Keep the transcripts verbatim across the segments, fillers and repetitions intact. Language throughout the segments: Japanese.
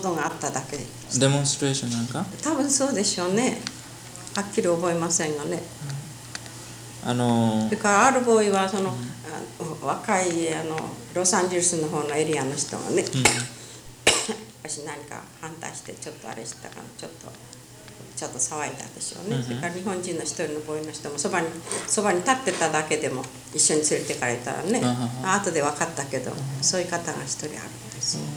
ことがあっただけで。 デモンストレーションなんか多分そうでしょうね。はっきり覚えませんがね。 あのそれからあるボーイはその、うん、若いあのロサンゼルスの方のエリアの人がね、うん、私何か反対してちょっとあれしたからちょっとちょっと騒いだでしょうね、うん、それから日本人の一人のボーイの人もそばにそばに立ってただけでも一緒に連れてかれたらね、うん、後で分かったけど、うん、そういう方が一人あるんですよ、うん、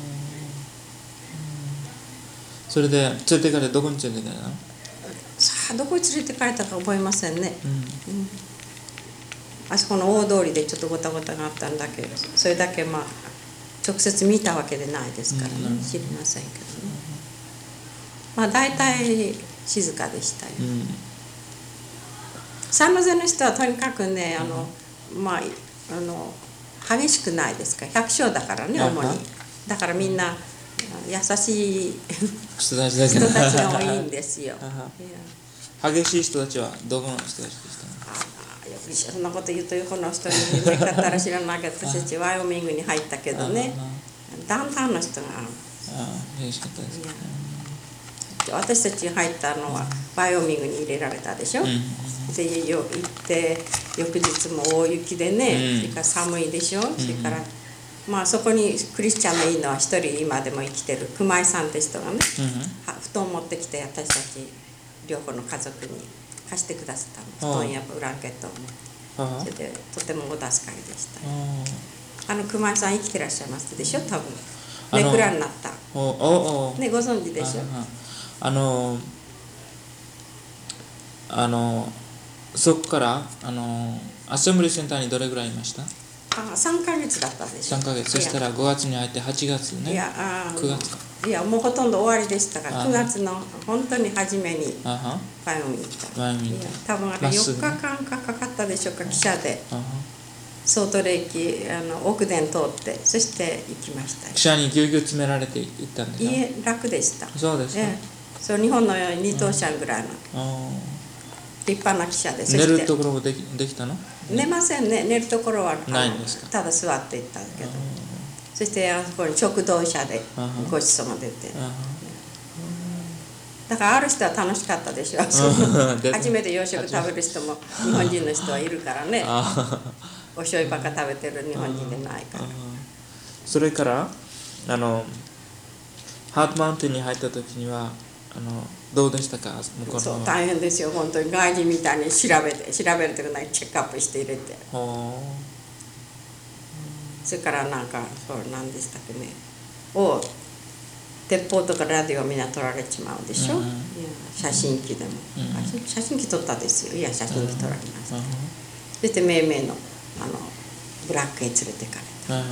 それで連れてかれてどこに連れてかれたの？ さあどこに連れてかれたか覚えませんね、うんうん、あそこの大通りでちょっとごたごたがあったんだけどそれだけまあ直接見たわけでないですからね、うん、知りませんけどね、まあ大体静かでしたよ、うん、サンノゼの人はとにかくねあの、うん、まああの激しくないですか百姓だからね主にだからみんな優しい人たちが多いんですよ激しい人たちはどこの人たちでしたの？ あよくそんなこと言うとこの人に見かったら知らないけど私たちワイオミングに入ったけどねダウンタウンの人が激しかったですかね私たち入ったのはワイオミングに入れられたでしょ、うん、でよ行って翌日も大雪でね、うん、それから寒いでしょ、うん、それからまあそこにクリスチャンのいいのは一人今でも生きてる熊井さんって人がね、うん、布団持ってきて私たち両方の家族に貸してくださったの布団やブランケットをねそれでとてもお助かりでしたあの熊井さん生きてらっしゃいますでしょ多分ネクラになったおおお、ね、ご存知でしょあのあのそこからあのアセンブリーセンターにどれぐらいいました？ あさんかげつだったでしょさんかげつそしたらごがつに入ってはちがつねいやあくがつかいやもうほとんど終わりでしたからくがつの本当に初めにワイオミングに来たワイオミングに多分あれよっかかんかかかったでしょうか汽車でソートレーキあの奥田通ってそして行きました汽車にぎゅうぎゅう詰められて行ったんですか？ いえ楽でしたそうですか、ええそう日本のようににとうしゃぐらいの立派な汽車で寝るところもでき、できたの？ 寝ませんね寝るところはないんですか？ ただ座って行ったけどそしてあそこに直動車でごちそうも出てだからある人は楽しかったでしょ初めて洋食食べる人も日本人の人はいるからねお醤油ばっか食べてる日本人でないからそれからあのハートマウンテンに入った時にはあのどうでしたか？向こうそう大変ですよ本当に外人みたいに調べて調べるというかチェックアップして入れてそれからなんかそう何でしたっけねを鉄砲とかラジオみんな撮られちまうでしょ、うん、いや写真機でも、うん、写真機撮ったですよいや写真機撮られました、うん、そして命名のあのブラックへ連れてかれた、うん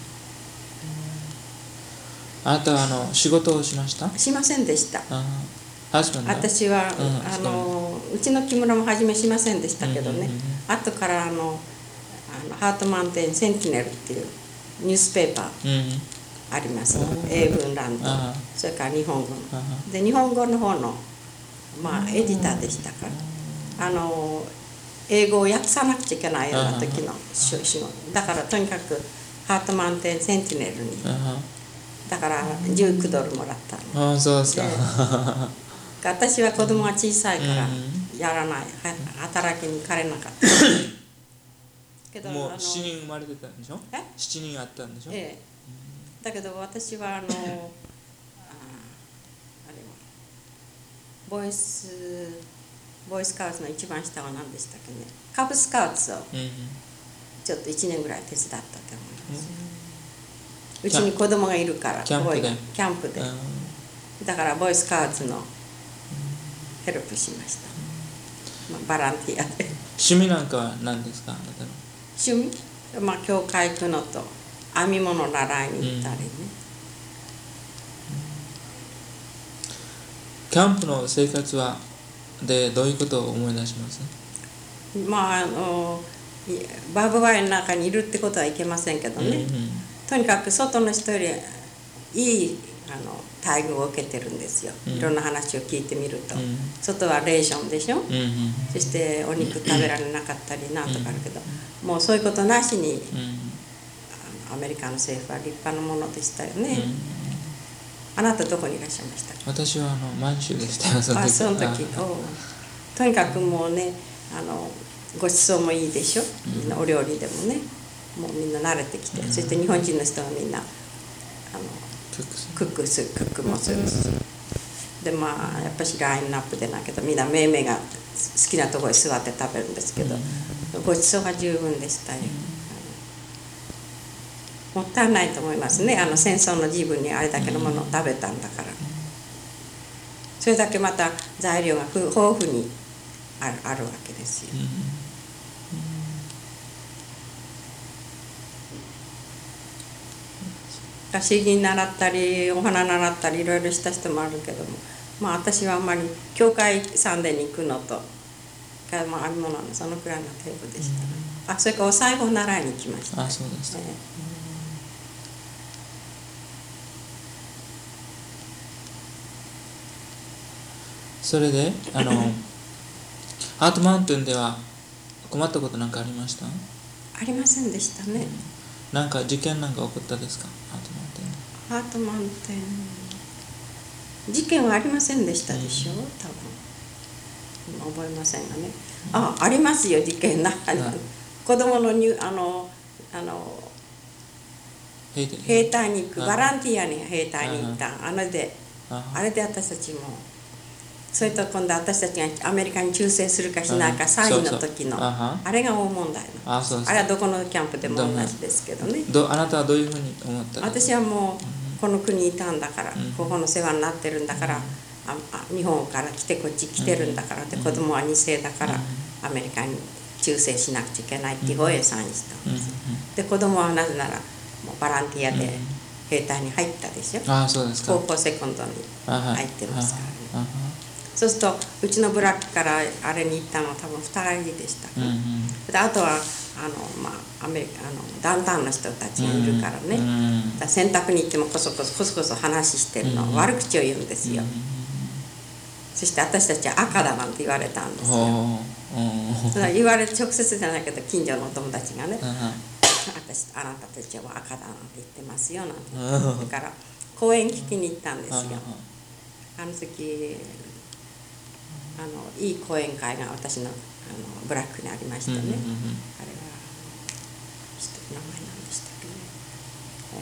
あなたはあの仕事をしました？ しませんでした。 私は、うん、あのうちの木村も初めしませんでしたけどね、うんうんうん、後からあのあのハートマウンテンセンティネルっていうニュースペーパーあります、うん、英文欄とそれから日本語ので日本語の方の、まあ、エディターでしたからあの英語を訳さなくちゃいけないような時の仕事だからとにかくハートマウンテンセンティネルにだからじゅうきゅうドルもらったの。 ああそうですか。 私は子供が小さいからやらない、働きに行かれなかった。 けどもうしちにん生まれてたんでしょ？え？しちにんあったんでしょ？ ええ。だけど私はあのああれはボイスボイスカウツの一番下は何でしたっけね？カブスカウツをちょっといちねんぐらい手伝ったと思います。うちに子供がいるからキャンプでキャンプでだからボーイスカウツのヘルプしました、まあ、バランティアで趣味なんかは何ですか？あなたの趣味？まあ教会行くのと編み物習いに行ったりね、うん、 キャンプの生活はでどういうことを思い出します？ まああのバーブワイの中にいるってことはいけませんけどね、うんうんとにかく外の人よりいいあの待遇を受けてるんですよ、うん、いろんな話を聞いてみると、うん、外はレーションでしょ、うんうん、そしてお肉食べられなかったりなんとかあるけど、うん、もうそういうことなしに、うん、あのアメリカの政府は立派なものでしたよね、 あなたどこにいらっしゃいました？ 私はあの満州でしたよ、その時。 あ、その時。おとにかくもうね、あのごちそうもいいでしょ、みんなお料理でもね、もうみんな慣れてきて、うん、そして日本人の人はみんなあのクックする、クックもするし、でまあやっぱしラインナップでなけどみんなめいめいが好きなところに座って食べるんですけど、うん、ごちそうが十分でしたよ、うん、もったいないと思いますね、あの戦争の時分にあれだけのものを食べたんだから、それだけまた材料が豊富にある、あるわけですよ、うん、詩吟習ったりお花習ったりいろいろした人もあるけども、まあ私はあんまり教会参殿に行くのとが、まあ、あるもののそのくらいの程度でした、ね、うん、あ、それからお裁縫習いに行きました、 あ、そうですね、えー、それであのハートマウンテンでは困ったことなんかありました？ ありませんでしたね、うん、 なんか事件なんか起こったですか？ハートマウンテン。 ハートマウンテン事件はありませんでしたでしょ、うん、多分覚えませんがね、うん、あ、ありますよ事件な、うん、子供のにあのあの兵隊に行くバランティアに兵隊に行ったあれであれで私たちもそれと今度私たちがアメリカに忠誠するかしないかサインの時のあれが大問題の あ, そうあれはどこのキャンプでも同じですけどね。 どあなたはどういうふうに思ったんですか？ 私はもうこの国にいたんだから、うん、ここの世話になってるんだから、うん、ああ日本から来てこっち来てるんだから、うん、で子供はに世だから、うん、アメリカに忠誠しなくちゃいけないっていう方へサインしたんです、うん、で子供はなぜならもうボランティアで兵隊に入ったでしょ、うん、あ、そうですか。高校セコンドに入ってますからね。そうするとうちのブラックからあれに行ったのは多分ふたりでした、うんうん、であとはあの、まあ、アメリカあのダウンタウンの人たちがいるからね、うんうん、だ洗濯に行ってもこそこそこそこそ話してるの、うんうん、悪口を言うんですよ、うんうん、そして私たちは赤だなんて言われたんですよ、うん、それ言われ直接じゃないけど近所のお友達がね、うん、私あなたたちは赤だなんて言ってますよなんて言って、うん、だから講演聞きに行ったんですよ、うん、あの時あのいい講演会が私 の, あのブラックにありましてね、うんうんうん、あれはちょっと名前なんでしたっけね、え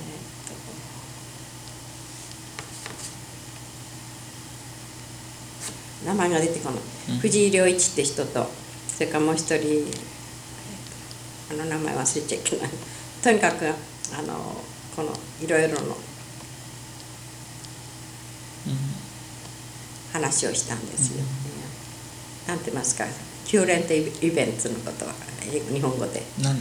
ー、っと名前が出てこない、うん、藤井良一って人とそれからもう一人あの名前忘れちゃいけないとにかくあのこのいろいろの、うん、話をしたんですよ、うん、なんて言いますか、キューレントイベントのことは日本語でなんなん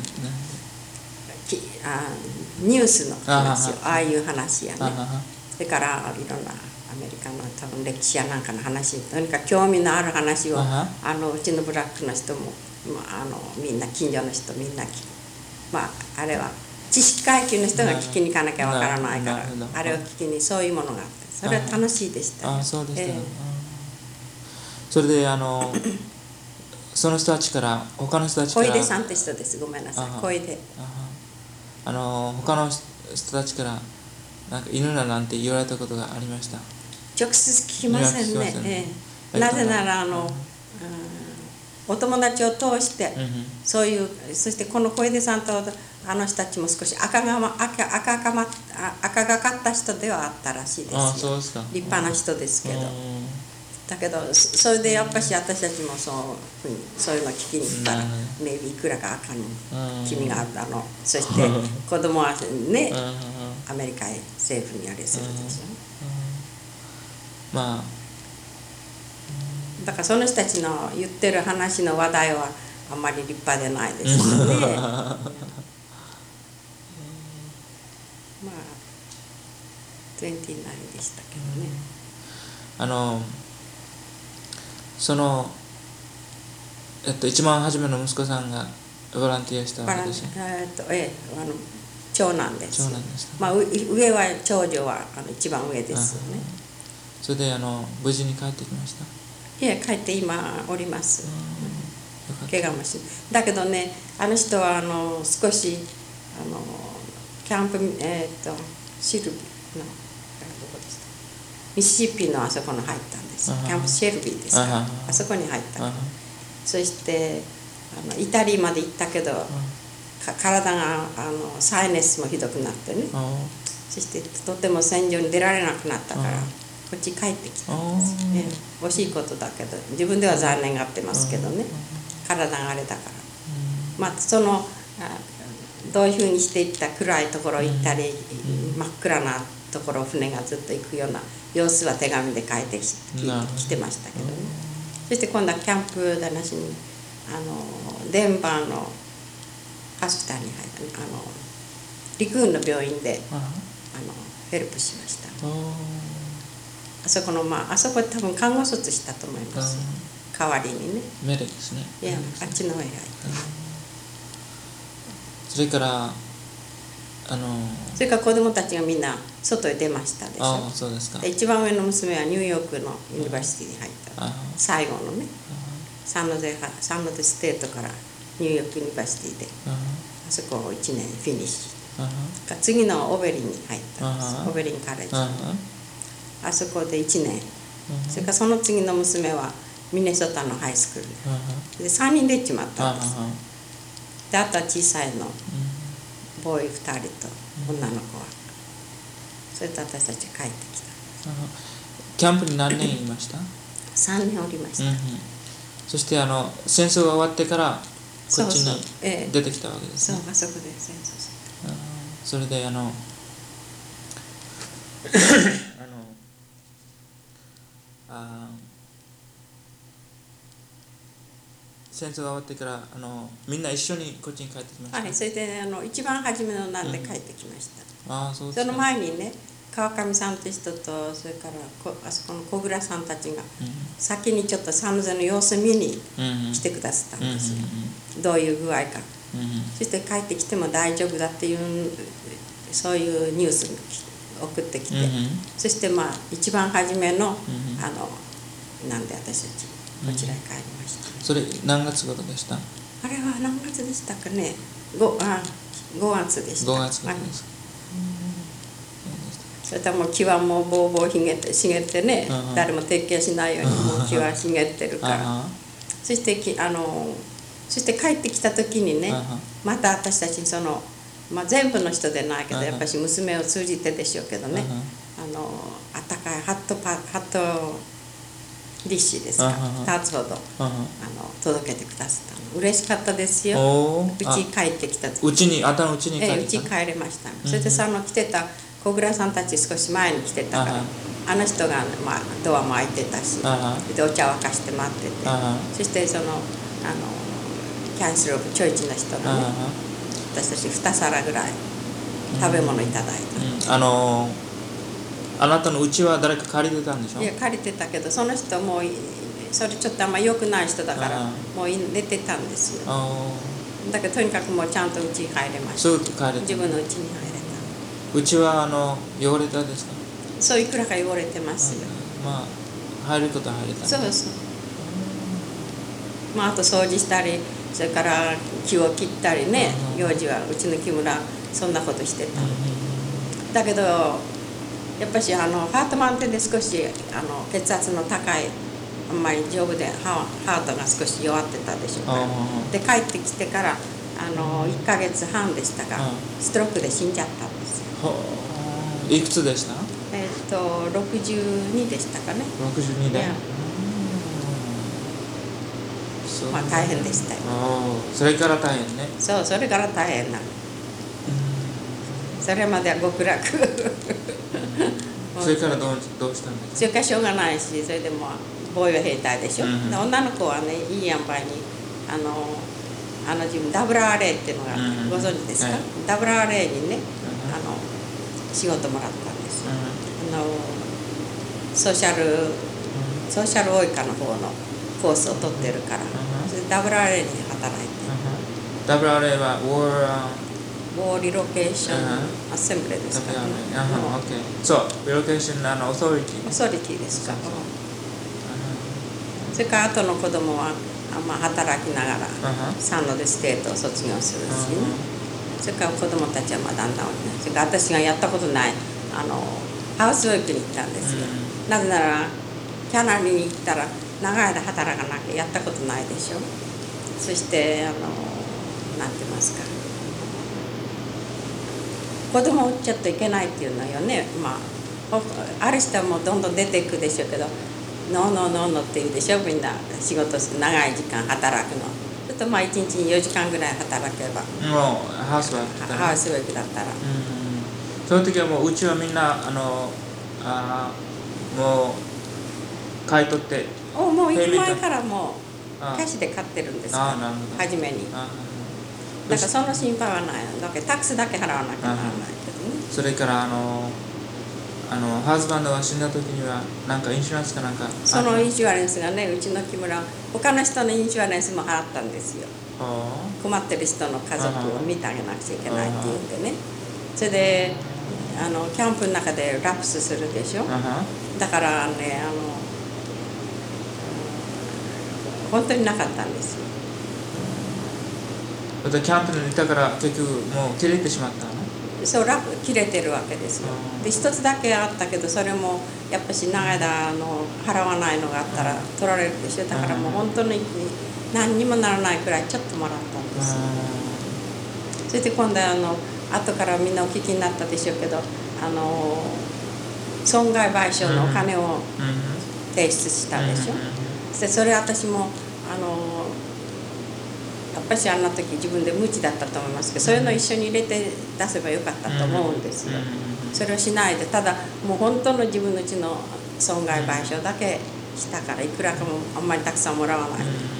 あニュースの話を あ, ああいう話やね、それからいろんなアメリカの多分歴史やなんかの話、とにかく興味のある話をあのうちのブラックの人も、まあ、あのみんな近所の人みんなまああれは知識階級の人が聞きに行かなきゃわからないから、あれを聞きにそういうものがあってそれは楽しいでしたよ。 ああ、そうですね、えーそれであのその人たちから他の人たちから小出さんって人です、ごめんなさい、小出あの他の人たちからなんか犬だなんて言われたことがありました？ 直接聞きませんね、ええ、なぜならあの、うん、お友達を通して、うん、そういうそしてこの小出さんとあの人たちも少し赤が、ま、赤, 赤, 赤, ま、赤がかった人ではあったらしいですよ。あ、そうですか。立派な人ですけど、だけどそれでやっぱし私たちもそうそういうの聞きに行ったら、メイビーいくらか赤の君があったの、そして子供はねアメリカへ政府にあれするでしょ。まあだからその人たちの言ってる話の話題はあんまり立派でないですよね。まあにじゅうきゅうでしたけどね。 あのその、えっと、一番初めの息子さんがボランティアしたわけでしょ。 えっとええ、あの長男です。長男です。まあ上は長女はあの一番上ですよね。 それであの無事に帰ってきました。 いや帰って今おります。怪我もしだけどね、あの人はあの少しあのキャンプえっとシルビのどこでしたミシシッピのあそこの入ったんです。 あはキャンプシェルビーですか。 あはあそこに入った。 あはそしてあのイタリーまで行ったけど、か体があのサイネスもひどくなってね。 あそしてとても戦場に出られなくなったから、 あこっち帰ってきたあんです、ね。惜しいことだけど、自分では残念がってますけどね。体があれだから。まあそのあどういうふうにしていった暗いところ行ったり、真っ暗なところを船がずっと行くような様子は手紙で書いてききてましたけどね。そして今度はキャンプだなしにあのデンバーのハスターに入ったあの陸軍の病院であのヘルプしました。あそこのまああそこ多分看護卒したと思います。代わりにね。 メレですね。 いやあっちの上がいて。 それからあのそれから子供たちがみんな外へ出ましたでしょ。 ああそうですか。 で一番上の娘はニューヨークのユニバーシティに入った。 あ最後のね。サンノゼサンノゼステートからニューヨークユニバーシティでああそこをいちねんフィニッシあュ。次のオベリンに入ったんです。 あオベリンカレッジ。 ああそこでいちねん。それからその次の娘はミネソタのハイスクールでさんにんで行っちまったんです。であとは小さいのボーイふたりと女の子はそれと私たち帰ってきた。 キャンプに何年いました？ さんねんおりました。 うんうん、そしてあの戦争が終わってからこっちに出てきたわけですね。 そうあそこで戦争してた。 それであのあのあ戦争が終わってからあのみんな一緒にこっちに帰ってきました。 はい、それであの一番初めのなんで帰ってきました。 うん、あそうですか。 その前にね川上さんという人とそれからこあそこの小倉さんたちが先にちょっとサンノゼの様子見に来てくださったんですよ。どういう具合か。そして帰ってきても大丈夫だっていうそういうニュースを送ってきて、そしてまあ一番初めのあのなんで私たちこちらへ帰りました。 それ何月頃でした？ あれは何月でしたかね。ごあごがつでした。 ごがつ頃ですか。 それともう木はもうぼうぼうひげて茂ってね、誰も撤去しないようにもう木は茂ってるから。そしてきあのそして帰ってきた時にね、また私たちにその、まあ、全部の人でないけどやっぱし娘を通じてでしょうけどね、あのあったかいハットパハットディッシュですか、ふたつほどあの届けてくださったの嬉しかったですよ。うち帰ってきた時うちにあたのうちに帰ってきた、ええ、うち帰れました。それでその来てた小倉さんたち少し前に来てたから、あの人が、まあ、ドアも開いてたし、でお茶沸かして待ってて、そしてそのあのキャンセルオブチョイチの人がね、私たちに皿ぐらい食べ物いただいた、 うん、あのあなたの家は誰か借りてたんでしょ？ いや借りてたけどその人もうそれちょっとあんま良くない人だからもう寝てたんですよ。だけどとにかくもうちゃんと家に入れました。 そう帰れた。 自分の家に入れた。 うちはあの汚れたですか？ そういくらか汚れてますよ。 まあ入ることは入れた。 そうそう。まああと掃除したりそれから木を切ったりね、幼児はうちの木村そんなことしてた。だけどやっぱしあのハートマウンテンで少しあの血圧の高いあんまり丈夫でハートが少し弱ってたでしょうから。で帰ってきてからあのいっかげつはんでしたがストロークで死んじゃったんですよ。 いくつでした？ えっとろくじゅうにでしたかね。 ろくじゅうにで。 まあ大変でしたよ。 それから大変ね。 そうそれから大変な。それまでは極楽。 それからどうどうしたんですか？ それからしょうがないし、それでも防衛兵隊でしょ。うん、で女の子はねいい塩梅にあのあの自分 ダブリューアールエー っていうのがご存知ですか？うん、はい、ダブリューアールエー にね、うん、あの仕事もらったんですよ。うん、あのソーシャル、うん、ソーシャルオイカの方のコースを取ってるから、うん、それで ダブリューアールエー に働いて。 うん、ダブリューアールエー は War War Relocation Assembly ですかね。 そう、Relocation and Authority。 Authority ですか。それから後の子供はまあ働きながらサンノゼステートを卒業するしね。それから子供たちはまあだんだん大きな。それから私がやったことないあのハウスワークに行ったんですよ。 なぜならキャナリに行ったら長い間働かなきゃやったことないでしょ。そしてあのなんて言いますか、子供を売っちゃっといけないっていうのよね。まあある人はもうどんどん出ていくでしょうけど、ノーノーノーノーって言うでしょ。みんな仕事長い時間働くの。ちょっとまあいちにちによじかんぐらい働けば、 もうハウスワークだったら、 ハウスワークだったら、うん、 その時はもううちはみんなあのあもう買い取っておもう行く前からもうキャッシュで買ってるんですよ、初めに。だからその心配はない。だけどタックスだけ払わなきゃならないけどね。 それからあのあのハズバンドが死んだ時にはなんかインシュランスかなんか、 そのインシュアレンスがね、うちの木村は他の人のインシュアレンスも払ったんですよ。困ってる人の家族を見てあげなくちゃいけないっていうんでね。それであのキャンプの中でラプスするでしょ。だからね、あの本当になかったんですよ。 キャンプにいたから結局もう切れてしまったの？ そう、ラプ切れてるわけですよ。で一つだけあったけど、それもやっぱし長い間あの払わないのがあったら取られるでしょ。だからもう本当に何にもならないくらいちょっともらったんですよ。それで今度あの後からみんなお聞きになったでしょうけど、あの損害賠償のお金を提出したでしょ。でそれ私もあのやっぱしあんな時自分で無知だったと思いますけど、そういうの一緒に入れて出せばよかったと思うんですよ。それをしないで、ただもう本当の自分のうちの損害賠償だけしたから、いくらかもあんまりたくさんもらわない。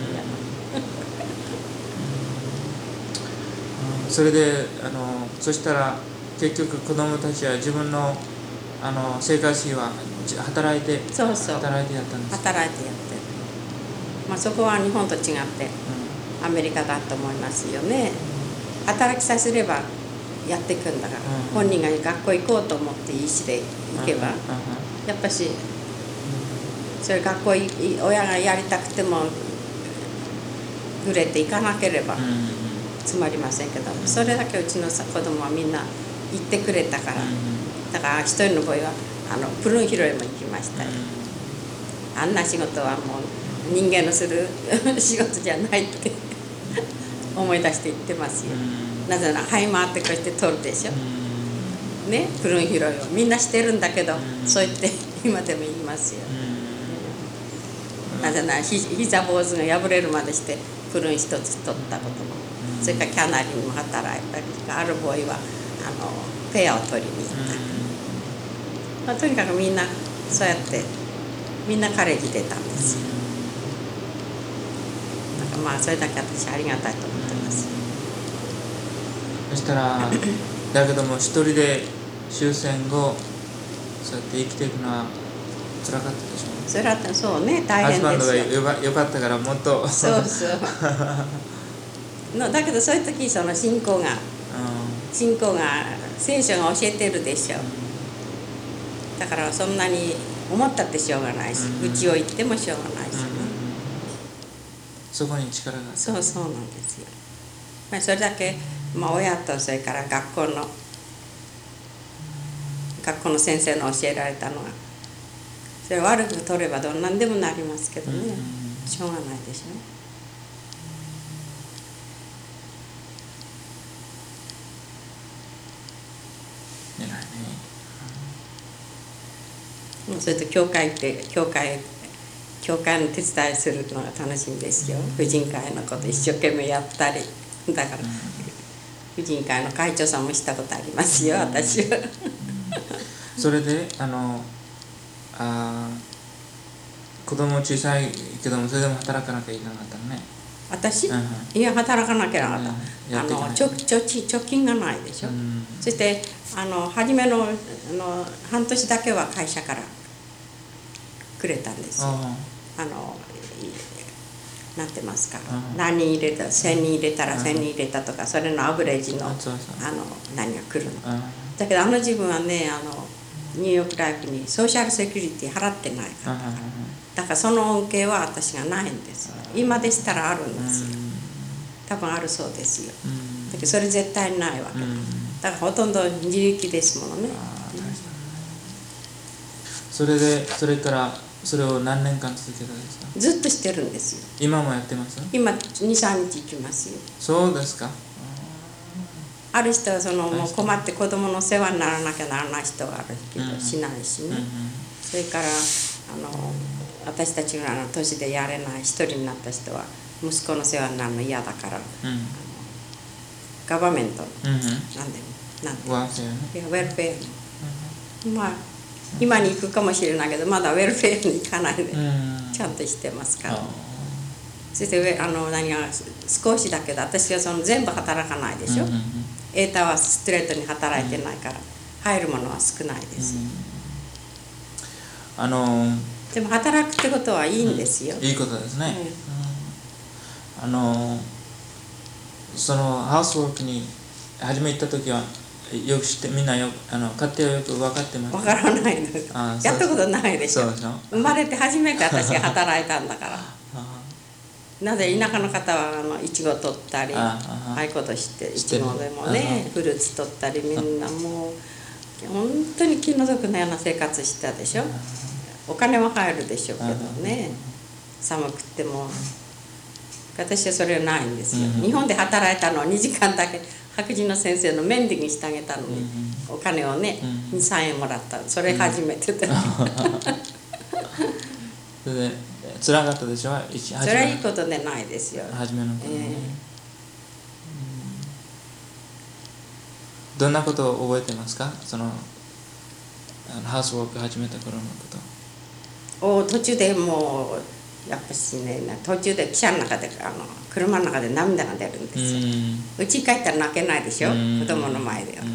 それであのそしたら結局子供たちは自分のあの生活費は働いてそうそう働いてやったんです。 働いてやって、まあ、そこは日本と違ってアメリカだと思いますよね。働きさせればやっていくんだから、本人が学校行こうと思っていい意思で行けば、やっぱしそれ学校親がやりたくてもぐれていかなければつまりませんけど、それだけうちの子供はみんな行ってくれたから、だから一人のボーイはあのプルーン拾いも行きましたよ。あんな仕事はもう人間のする仕事じゃないって思い出して言ってますよ。なぜなら這い回ってこうやって取るでしょ、ね、プルーン拾いをみんなしてるんだけど、そう言って今でも言いますよ。なぜならひ膝坊主が破れるまでしてプルーン一つ取ったことも、それからキャナリにも働いたり、あるボーイはあのペアを取りに行った、まあ、とにかくみんなそうやってみんなカレッジ出たんですよ。だからまあそれだけ私ありがたいと思ってます。 そしたらだけども一人で終戦後そうやって生きていくのは辛かったでしょうね。 それはそうね、大変ですよ。 ハズバンドがよかったからもっとそうそうのだけどそういう時その信仰が、うん、信仰が聖書が教えてるでしょ。だからそんなに思ったってしょうがないし、うちを言ってもしょうがないし、ね、 そこに力がある。 そうそうなんですよ。まあ、それだけ、まあ、親とそれから学校の学校の先生の教えられたのが、それ悪く取ればどんなんでもなりますけどね、しょうがないでしょ。 偉いね。 それと教会行って教会教会の手伝いするのが楽しみですよ。婦人会のこと一生懸命やったり、だから、うん、婦人会の会長さんもしたことありますよ、私は。 それであのあ子供小さいけどもそれでも働かなきゃいけなかったのね。 私、うん、いや働かなきゃなかった、うん、あの貯貯金がないでしょ、うん、そしてあの初めのあの半年だけは会社からくれたんですよ。あのなんて言いますか、うん、何人入れたせんにん入れたらせんにん入れたとか、それのアベレージの、うん、あの何が来るの、うん、だけどあの自分はね、あのニューヨーク大学にソーシャルセキュリティ払ってないから、うん、だからその恩恵は私がないんです。今でしたらあるんですよ、多分あるそうですよ、だけどそれ絶対ないわけだ、だからほとんど自力ですものね。 それでそれからそれを何年間続けたんですか？ ずっとしてるんですよ。 今もやってます？ 今に、さんにち行きますよ。 そうですか。 ある人はそのもう困って子供の世話にならなきゃならない人があるけど、 うん、 しないしね、 うんうん、 それからあの私たちぐらいの年でやれない一人になった人は息子の世話になるの嫌だから、うん、あのガバメント、うんうん、なんでなんてワーフェアね、 いやウェルフェアの、うん、まあ今に行くかもしれないけどまだウェルフェアに行かないで、うん、ちゃんとしてますから、そしてあの何が少しだけど私はその全部働かないでしょ、うんうんうん、エータはストレートに働いてないから、うん、入るものは少ないです、うん、あのでも働くってことはいいんですよ、 うん、いいことですね、うん、あのそのハウスワークに初め行った時はよく知ってみんなよあの家庭はよく分かってます。 分からないの。やったことないでしょ。 そうでしょ。 生まれて初めて私が働いたんだから。なぜ田舎の方はあのいちご取ったりああいうことしていちごでもねフルーツ取ったりみんなもう本当に気の毒なような生活してたでしょ。お金は入るでしょうけどね、寒くっても私はそれはないんですよ。日本で働いたのはにじかんだけ白人の先生のメンディングしてあげたのに、お金をねに、さんえんもらった。それ初めてでそれで辛かったでしょ。 それはいいことでないですよ。 初めの頃ね、えー、どんなことを覚えてますか？そのハウスワーク始めた頃のこと。 お途中でもうやっぱしね途中で汽車の中であの車の中で涙が出るんですよ。うち、ん、帰ったら泣けないでしょ、うん、子供の前では、うん、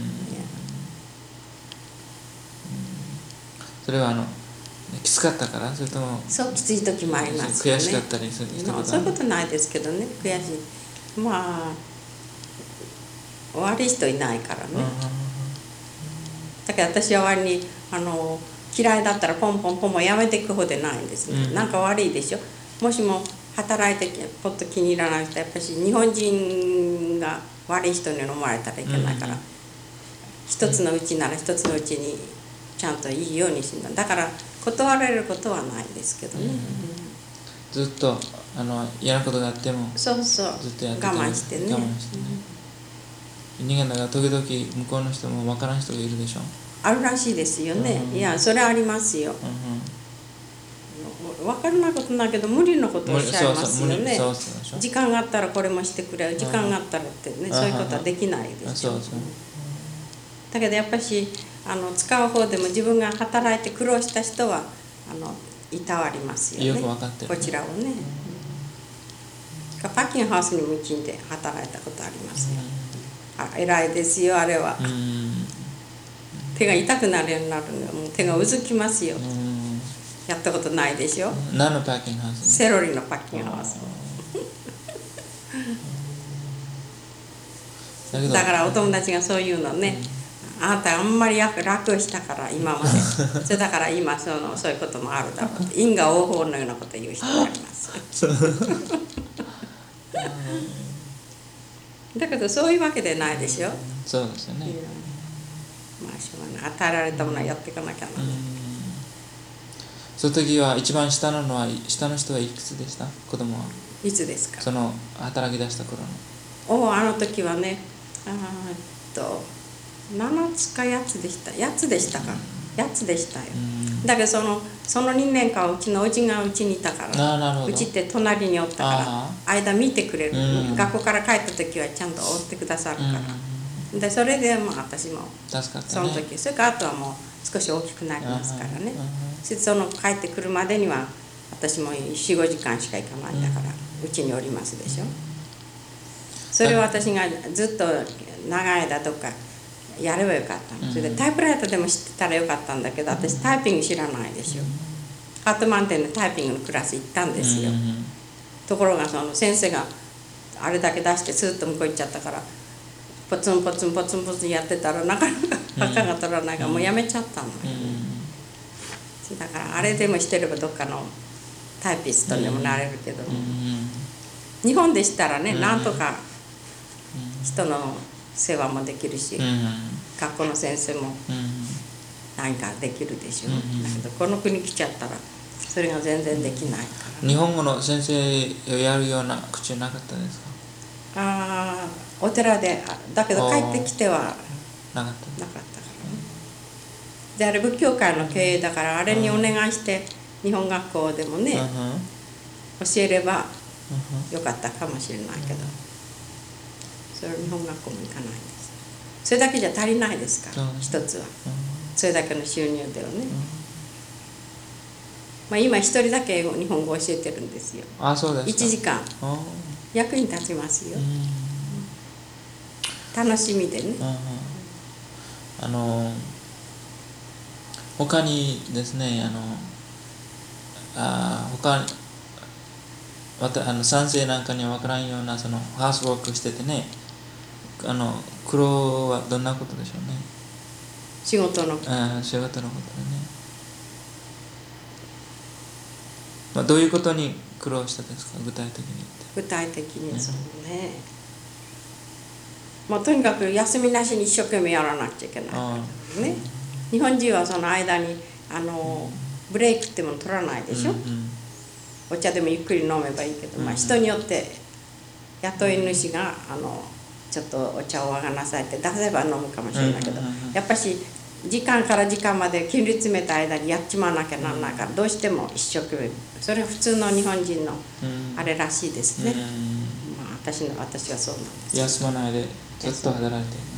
それはあのきつかったからそれともそうきつい時もありますよね。 悔しかったりすることそういうことないですけどね悔しいまあ悪い人いないからね、うん、だけど私は割にあの嫌いだったらポンポンポンもやめていく方でないんですね、うん、なんか悪いでしょ。もしも働いてポッと気に入らない人やっぱし日本人が悪い人に思われたらいけないから、うん、一つのうちなら一つのうちにちゃんといいようにするんだ。だから断られることはないですけどね、うん、 ずっとあの嫌なことがあってもそうそうずっとやって我慢してね、我慢してね、 うん、人間だから時々向こうの人も分からん人がいるでしょ。 あるらしいですよね、うん、いやそれありますよ、うん、分からないことないけど無理なことをおっしゃいますよね。そうそうそう時間があったらこれもしてくれ時間があったらってね、うん、そういうことはできないですよ。そうそうだけどやっぱしあの使う方でも自分が働いて苦労した人はあのいたわりますよね。 よく分かってるねこちらをね、うん、パッキンハウスにも一日で働いたことありますよ、うん、あ偉いですよあれは、うん、手が痛くなるようになるのもう手がうずきますよ、うん、やったことないでしょ。 何のパッキンハウス？ セロリのパッキンハウスだ, だからお友達がそういうのね、うん、あなたあんまり楽したから今までそれだから今そのそういうこともあるだろうって因果応報のようなことを言う人がありますだけどそういうわけでないでしょ。 そうですよね、うん、 まあしょうがない与えられたものはやっていかなきゃな、うん、 その時は一番下ののは下の人はいくつでした？子供はいつですか？ その働き出した頃の。 おあの時はねあーっとななつかやつでしたやつでしたか、うん、やつでしたよ、うん、だけどそのそのにねんかんうちのおじがうちにいたからうちって隣におったから間見てくれる、うん、学校から帰った時はちゃんと追ってくださるから、うん、でそれでまあ私も助かった、ね、 その時それからあとはもう少し大きくなりますからね、それその帰ってくるまでには私も よん、ごじかんしか行かないんだからうちにおりますでしょ。それを私がずっと長い間どっかやればよかったの。それでタイプライターでも知ってたらよかったんだけど私タイピング知らないでしょ。ハートマウンテンのタイピングのクラス行ったんですよ。ところがその先生があれだけ出してスーッと向こう行っちゃったからポツンポツンポツンポツンやってたらなかなか赤が取らないからもうやめちゃったの。だからあれでもしてればどっかのタイピストにもなれるけど日本でしたらねなんとか人の世話もできるし、うん、学校の先生も、うん、 何かできるでしょ、 うんうん、 だけどこの国来ちゃったらそれが全然できないから、 日本語の先生をやるような口なかったですか？ ああお寺でだけど帰ってきてはなかった、 なかったからね。であれ仏教界の経営だからあれにお願いして日本学校でもね、 うんうん、 教えればよかったかもしれないけど、それは日本学校も行かないんです。それだけじゃ足りないですから、一つはそれだけの収入ではね、まあ、今一人だけ英語日本語を教えてるんですよ。 あ、そうですか。 いちじかん役に立ちますよ、楽しみでね。 あの他にですね、あのあ他またあの賛成なんかには分からんようなそのハウスワークしててね、あの苦労はどんなことでしょうね。 仕事のあ仕事のことでね、まあ、どういうことに苦労したですか、具体的に言って。 具体的にそうね、もうとにかく休みなしに一生懸命やらなくちゃいけないからね。日本人はその間にあのブレイクってもの取らないでしょ、うんうん、お茶でもゆっくり飲めばいいけど、まあ、人によって雇い主があのちょっとお茶をあがなさいって出せば飲むかもしれないけど、やっぱし時間から時間まで切り詰めた間にやっちまわなきゃならないから、どうしても一生懸命、それは普通の日本人のあれらしいですね、まあ、私の私はそうなんです。 休まないでずっと働いてる、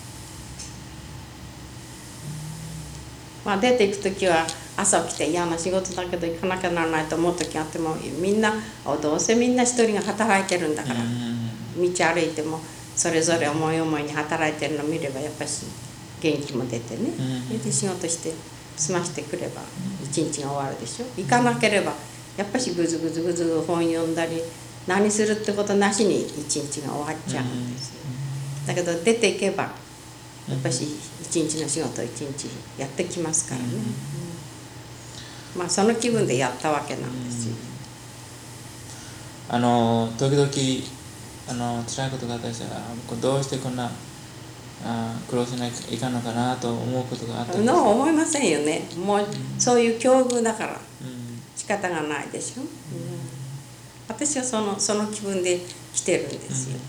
まあ、出ていく時は朝起きて嫌な仕事だけど行かなきゃならないと思う時あっても、みんなどうせみんな一人が働いてるんだから、道歩いてもそれぞれ思い思いに働いてるのを見ればやっぱし元気も出てね、それで仕事して済ましてくれば一日が終わるでしょ。行かなければやっぱしぐずぐずぐず本読んだり何するってことなしに一日が終わっちゃうんですよ。だけど出ていけばやっぱし一日の仕事を一日やってきますからね、うん、まあその気分でやったわけなんですよ。 あの時々あの辛いことがあったりしたら、どうしてこんなあ苦労しないといかんのかなと思うことがあったんですか？ の思いませんよね。もう、うん、そういう境遇だから仕方がないでしょ、うん、私はそのその気分で来てるんですよ、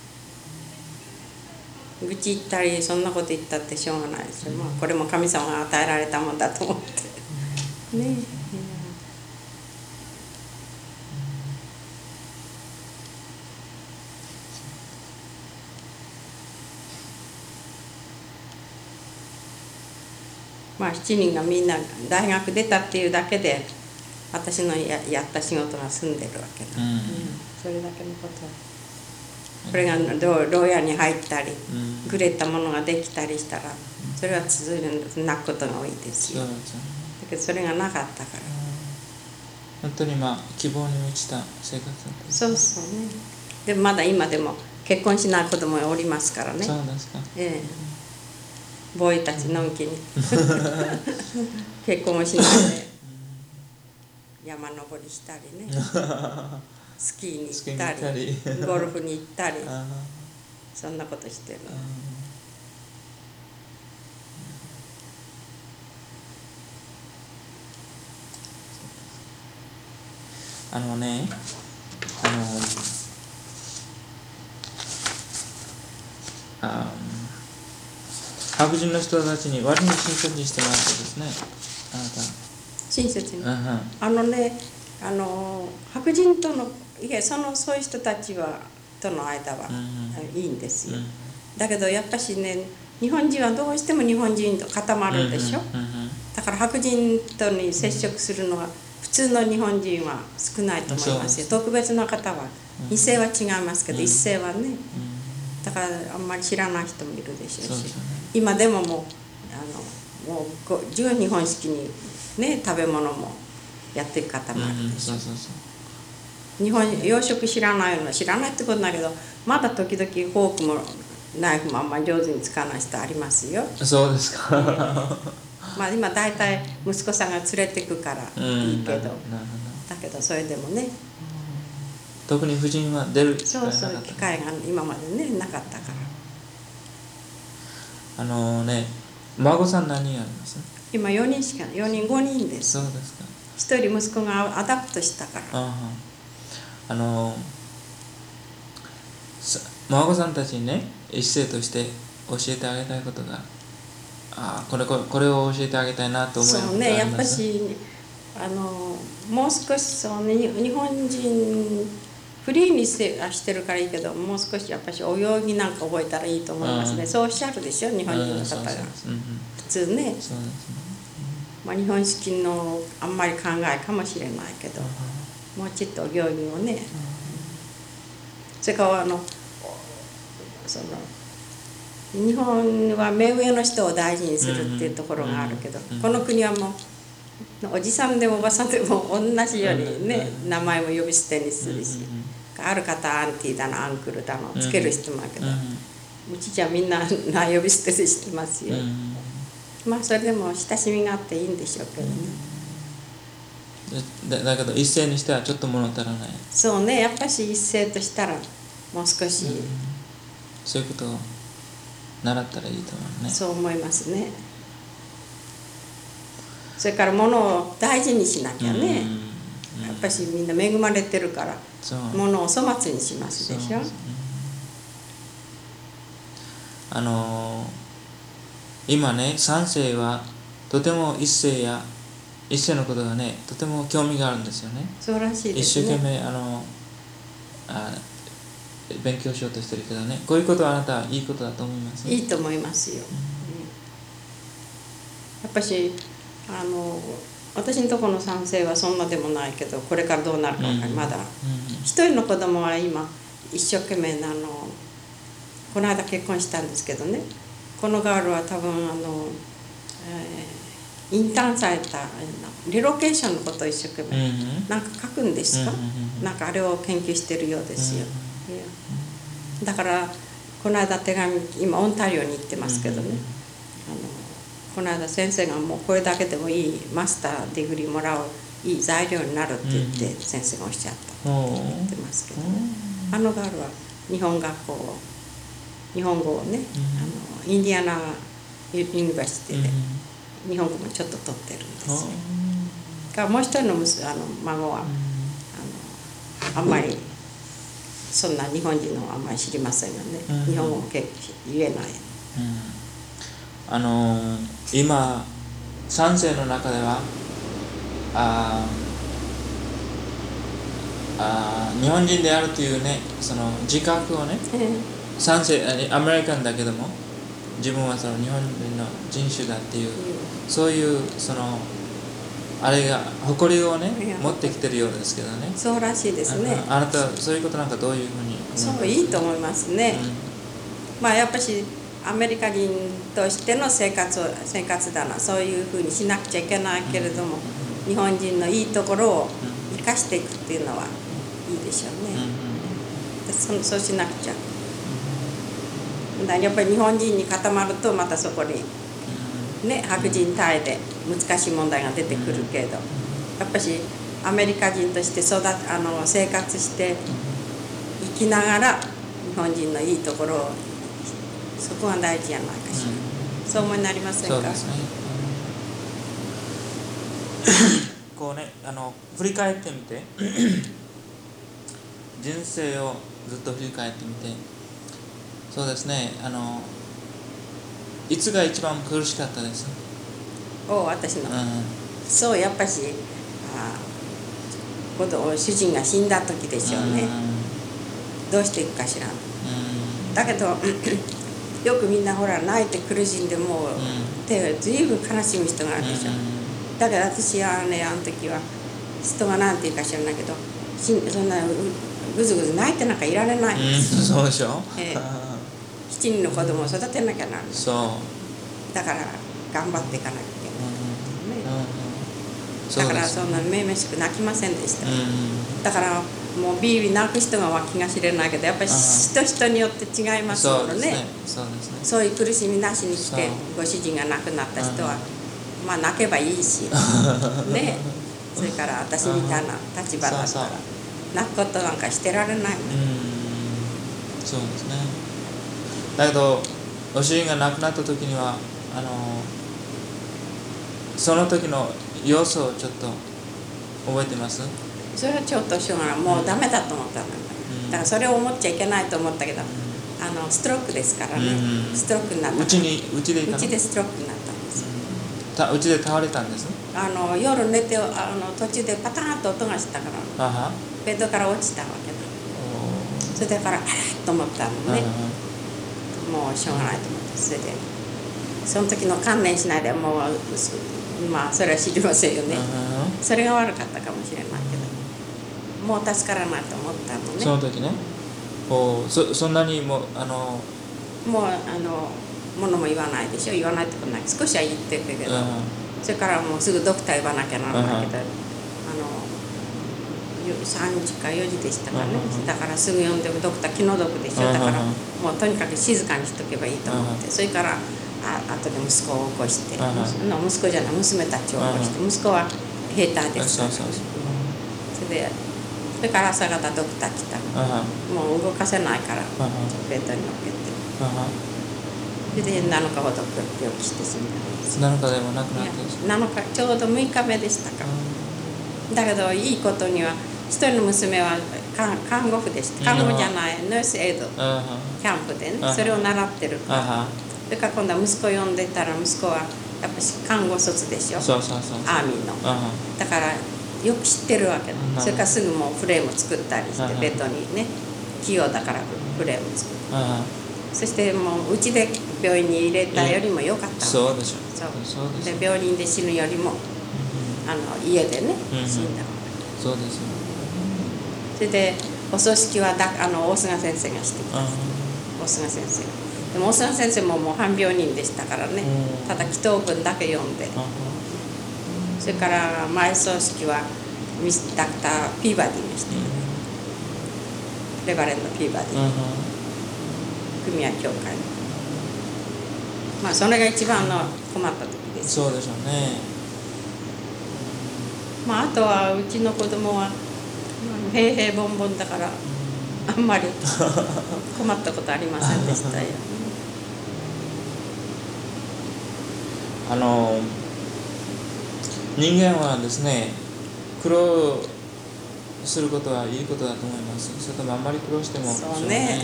うん、愚痴言ったりそんなこと言ったってしょうがないですよ、まあ、これも神様が与えられたもんだと思ってねえ、まあしちにんがみんな大学出たっていうだけで私の や, やった仕事が済んでるわけな、うんうん、それだけのことはこれが牢屋に入ったり、うん、ぐれたものができたりしたらそれは続く泣くことが多いですよ。だけどそれがなかったから、 本当にまあ希望に満ちた生活だった。 そうそうね。でもまだ今でも結婚しない子供がおりますからね。 そうですか。 ええ、ボーイたちのんきに結婚をしないで山登りしたりねスキーに行ったりゴルフに行ったりそんなことしてる。 あのね、あのあ白人の人たちに割に親切にしてもらってですね、あなた親切に、uh-huh. あのね、あの白人とのいやそのそういう人たちはとの間は、uh-huh. いいんですよ、uh-huh. だけどやっぱしね日本人はどうしても日本人と固まるでしょ、uh-huh. Uh-huh. だから白人とに接触するのは普通の日本人は少ないと思いますよ、uh-huh. 特別な方は二世は違いますけど、uh-huh. 一世はね、uh-huh. だからあんまり知らない人もいるでしょうし、uh-huh. 今でももうあのもう十日本式にね、食べ物もやっていく方もあるでしょ、うん、そうそうそう。日本洋食知らないの知らないってことだけどまだ時々フォークもナイフもあんまり上手に使わない人ありますよ。 そうですか、ね、 まあ今大体息子さんが連れてくからいいけど、うん、だけどそれでもね、 特に婦人は出る機会がなかった。そうそう機会が今までねなかったから。 あのね、孫さん何人あります？ 今よにんしかよにんごにんです。 そうですか。 ひとり息子がアダプトしたから。 ああの孫さんたちにね、一世として教えてあげたいことが、あこれこれこれを教えてあげたいなと思うそうね、やっぱしあのもう少しそうね、日本人フリーにしてるからいいけど、もう少しやっぱし泳ぎなんか覚えたらいいと思いますね。そうおっしゃるでしょ、日本人の方が。普通ね。まあ日本式のあんまり考えかもしれないけど、もうちょっと泳ぎをね。それからあのその日本は目上の人を大事にするっていうところがあるけど、この国はもうおじさんでもおばさんでも同じようにね、名前も呼び捨てにするし、ある方はアンティだのアンクルだのつける人もあるけど、うちじゃみんな名呼び捨てでしてますよ。まあそれでも親しみがあっていいんでしょうけどね。 だ, だけど一世にしてはちょっと物足らない。 そうね、やっぱし一世としたらもう少し、うん、 そういうことを習ったらいいと思うね。 そう思いますね。それから物を大事にしなきゃね、うんうん、やっぱしみんな恵まれてるから物を粗末にしますでしょ。 あのー、今ね、三世はとても一世や一世のことがね、とても興味があるんですよね。 そうらしいですね。 一生懸命あのあ勉強しようとしてるけどね、こういうことはあなたはいいことだと思います、ね、 いいと思いますよ、うん、やっぱしあの私のところの三世はそんなでもないけど、これからどうなるか分かる、うん、まだ一、うん、人の子供は今一生懸命なのこの間結婚したんですけどね、このガールは多分あの、えー、インターンされたリロケーションのことを一生懸命、うん、なんか書くんですか、うん、なんかあれを研究してるようですよ、うん、だからこの間手紙今オンタリオに行ってますけどね、うん、あのこの間先生がもうこれだけでもいいマスターディグリーもらういい材料になるって言って先生がおっしゃったって言ってますけどね、あのガールは日本学校を日本語をね、あのインディアナユニバーシティで日本語もちょっと取ってるんですよ。からもう一人の、 息, あの孫は、あのあんまりそんな日本人のあんまり知りませんよね、うん、日本語も結構言えない、うん、 あのー、今三世の中ではああ日本人であるというね、その自覚をね、うん、三世アメリカンだけども自分はその日本人の人種だっていう、うん、そういうそのあれが誇りをね持ってきてるようですけどね。 そうらしいですね。 あなたそういうことなんかどういうふうに？ そういいと思いますね、うん、まあやっぱしアメリカ人としての生活を生活だな、そういうふうにしなくちゃいけないけれども、うん、日本人のいいところを生かしていくっていうのはいいでしょうね、うん、そ, そうしなくちゃ、うん、だやっぱり日本人に固まるとまたそこにね、白人対で難しい問題が出てくるけど、やっぱしアメリカ人として育あの生活して生きながら日本人のいいところをそこが大事じゃないかしら、うん、そう思いになりませんか？そうですねこうね、あの振り返ってみて人生をずっと振り返ってみて、そうですね、あのいつが一番苦しかったです？ お私の、うん、そうやっぱしあ主人が死んだ時でしょうね、うん、どうしていくかしら、うん、だけどよくみんなほら泣いて苦しんでもう、うん、手ずいぶん悲しむ人があるでしょ、うん、だから私はねあの時は人が何て言うか知らないけどそんなぐずぐず泣いてなんかいられないんです、 うん、そうでしょ、えー七人の子供を育てなきゃならない、 そうだから頑張っていかなきゃいけない、うんうん、だからそんなめいめしく泣きませんでした、うん、だからもうビービー泣く人が気が知れないけどやっぱり人人によって違いますものね、そうですね、そうですね、そういう苦しみなしにしてご主人が亡くなった人は、うん、まあ泣けばいいしね、それから私みたいな立場だったらそうそう泣くことなんかしてられないもん、うん、 そうですね。だけどご主人が亡くなった時にはあのその時の様子をちょっと覚えてます？ それはちょっとしょうがない。もうダメだと思ったんだ、うん、だからそれを思っちゃいけないと思ったけど、うん、あのストロークですからね、うん、ストロークになった。 うちにうちでいたの？ うちでストロークになったんです。 うち、うん、で倒れたんです。 あの夜寝てあの途中でパターンと音がしたから、 あはベッドから落ちたわけだ。それだからあらと思ったのね。もうしょうがないと思って、それでその時の観念しないでもうまあそれは知りませんよね。それが悪かったかもしれないけど、もう助からないと思ったのね。 その時ね。お そ, そんなにもうあのもうあの物も言わないでしょ。言わないってことない。少しは言ってるけど、それからもうすぐドクター呼ばなきゃならないけど、あのさんじかよじでしたかね。だからすぐ呼んでもドクター気の毒でしょ。だからもうとにかく静かにしとけばいいと思って、それからあ後で息子を起こして、息子じゃない娘たちを起こして、息子は兵隊ですから、それでそれから朝方ドクター来た。もう動かせないからベッドに乗っけて、それでなのかほど病気して死んだんです。 なのかでもなくなってなのかちょうどむいかめでしたから。だけどいいことには一人の娘は看護婦でした。看護じゃないナースエイドキャンプでね、それを習ってるから。それから今度は息子呼んでたら、息子はやっぱり看護卒でしょ。 そうそうそう、 アーミーの。だからよく知ってるわけだ。それからすぐもうフレーム作ったりしてベッドにね、器用だからフレーム作って、そしてもううちで病院に入れたよりもよかった。 そうでしょ。 そうで病人で死ぬよりもあの家でね死んだ。 そうです。 それでお葬式はだあの大菅先生がしてきた。大菅先生。でも大菅先生ももう半病人でしたからね。ただ祈祷文だけ読んで。それから埋葬式はミスダクター・ピーバディがして、レバレンド・ピーバディ、組合協会。まあそれが一番の困った時です。 そうでしょうね。 まああとはうちの子供は平々凡々だからあんまり困ったことありませんでしたよ。 あの人間はですね、苦労することはいいことだと思います。それともあんまり苦労してもそうね。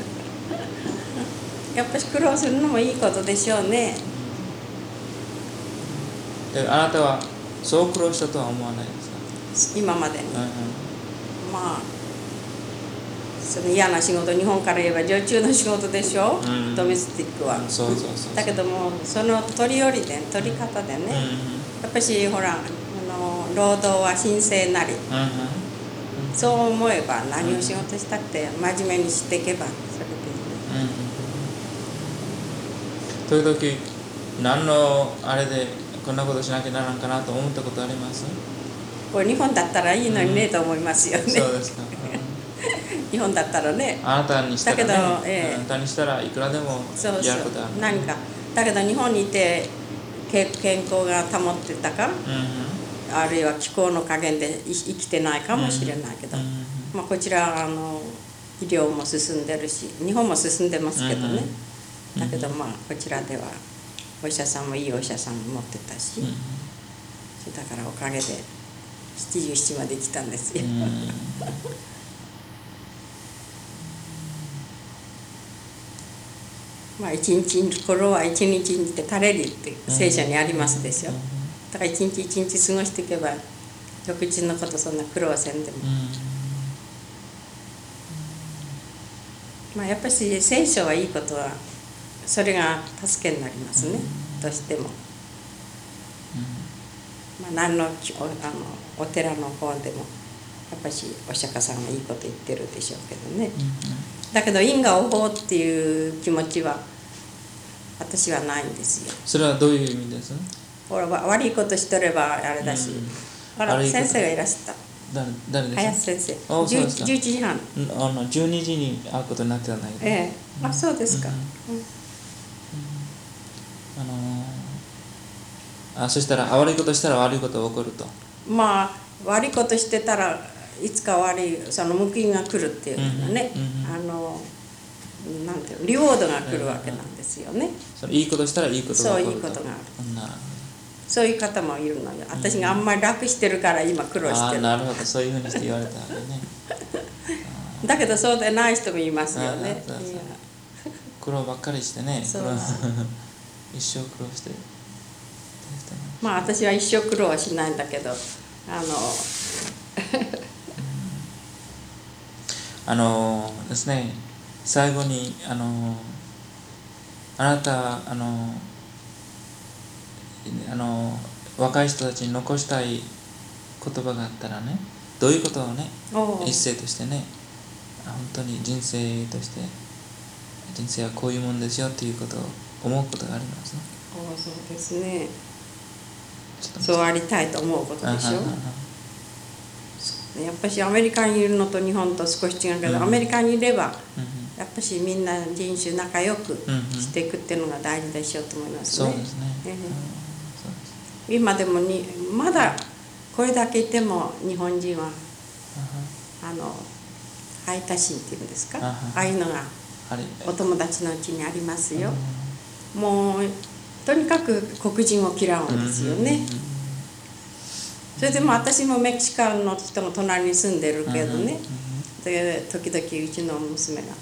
やっぱり苦労するのもいいことでしょうね。 であなたはそう苦労したとは思わないですか？ 今までに。うんうん、まあその嫌な仕事、日本から言えば常駐の仕事でしょ、うん、ドメスティックは。 そうそうそうそう。 だけどもその取り寄りで取り方でね、うん、やっぱしほらあの労働は神聖なり、うんうん、そう思えば何を仕事したって真面目にしていけばそれでいい、 うんうん、時々何のあれでこんなことしなきゃならんかなと思ったことあります？ これ日本だったらいいのにね、うん、と思いますよね。 そうですか。 日本だったらね。 あなたにしたらね。 だけど、ええ、 あなたにしたらいくらでもやることある。 何かだけど日本にいて健康が保ってたか、うん、あるいは気候の加減で生きてないかもしれないけど、うん、まあ、こちらあの医療も進んでるし日本も進んでますけどね、うん、だけどまあこちらではお医者さんもいいお医者さんも持ってたし、うん、だからおかげでななじゅうななまで来たんですよ、うん、まあ一日頃は一日にて垂れりって聖書にありますでしょ。だから一日一日過ごしていけば翌日のことそんな苦労せんでも、うん、まあやっぱり聖書はいいことはそれが助けになりますね、うん、どうしても、うん、まあ何の お, あのお寺の方でもやっぱりお釈迦さんがいいこと言ってるでしょうけどね、うんうん、だけど因果応報っていう気持ちは私はないんですよ。 それはどういう意味です？ ほら悪いことしとればあれだし、うん、ほら先生がいらっしゃった。 誰誰ですか？ 林先生。 あ、そうですか。 じゅういちじはん。 あのじゅうにじに会うことになってはないけど。 ええ、あ、そうですか。うんうん、 あのー、あ、そしたら悪いことしたら悪いことが起こると。 まあ悪いことしてたらいつか悪いその報いが来るっていうのね、うんうん、あのなんていうリウォードが来るわけなんですよね。 そのいいことしたらいいことが起こると。 そういいことがある。 なるほど。 そういう方もいるのよ。私があんまり楽してるから今苦労してる。 ああ、なるほど、そういうふうにして言われたわけね。 だけどそうでない人もいますよね。 そうそうそう、苦労ばっかりしてね。 そう一生苦労してる。 まあ私は一生苦労はしないんだけど、あのあのですね、最後にあのあなたはあのあの若い人たちに残したい言葉があったらね、どういうことをね、一生としてね、本当に人生として人生はこういうもんですよっていうことを思うことがありますね。 おそうですね。そうありたいと思うことでしょ。やっぱしアメリカにいるのと日本と少し違うけど、うん、アメリカにいれば、うん、やっぱしみんな人種仲良くしていくっていうのが大事でしょうと思いますね。 そうですね。 うん、今でもにまだこれだけいても日本人は、うん、あの排他心っていうんですか、ああいうのがお友達のうちにありますよ。うん、もうとにかく黒人を嫌うんですよね。うん、それでも私もメキシカンの人の隣に住んでるけどね、で時々うちの娘があのあの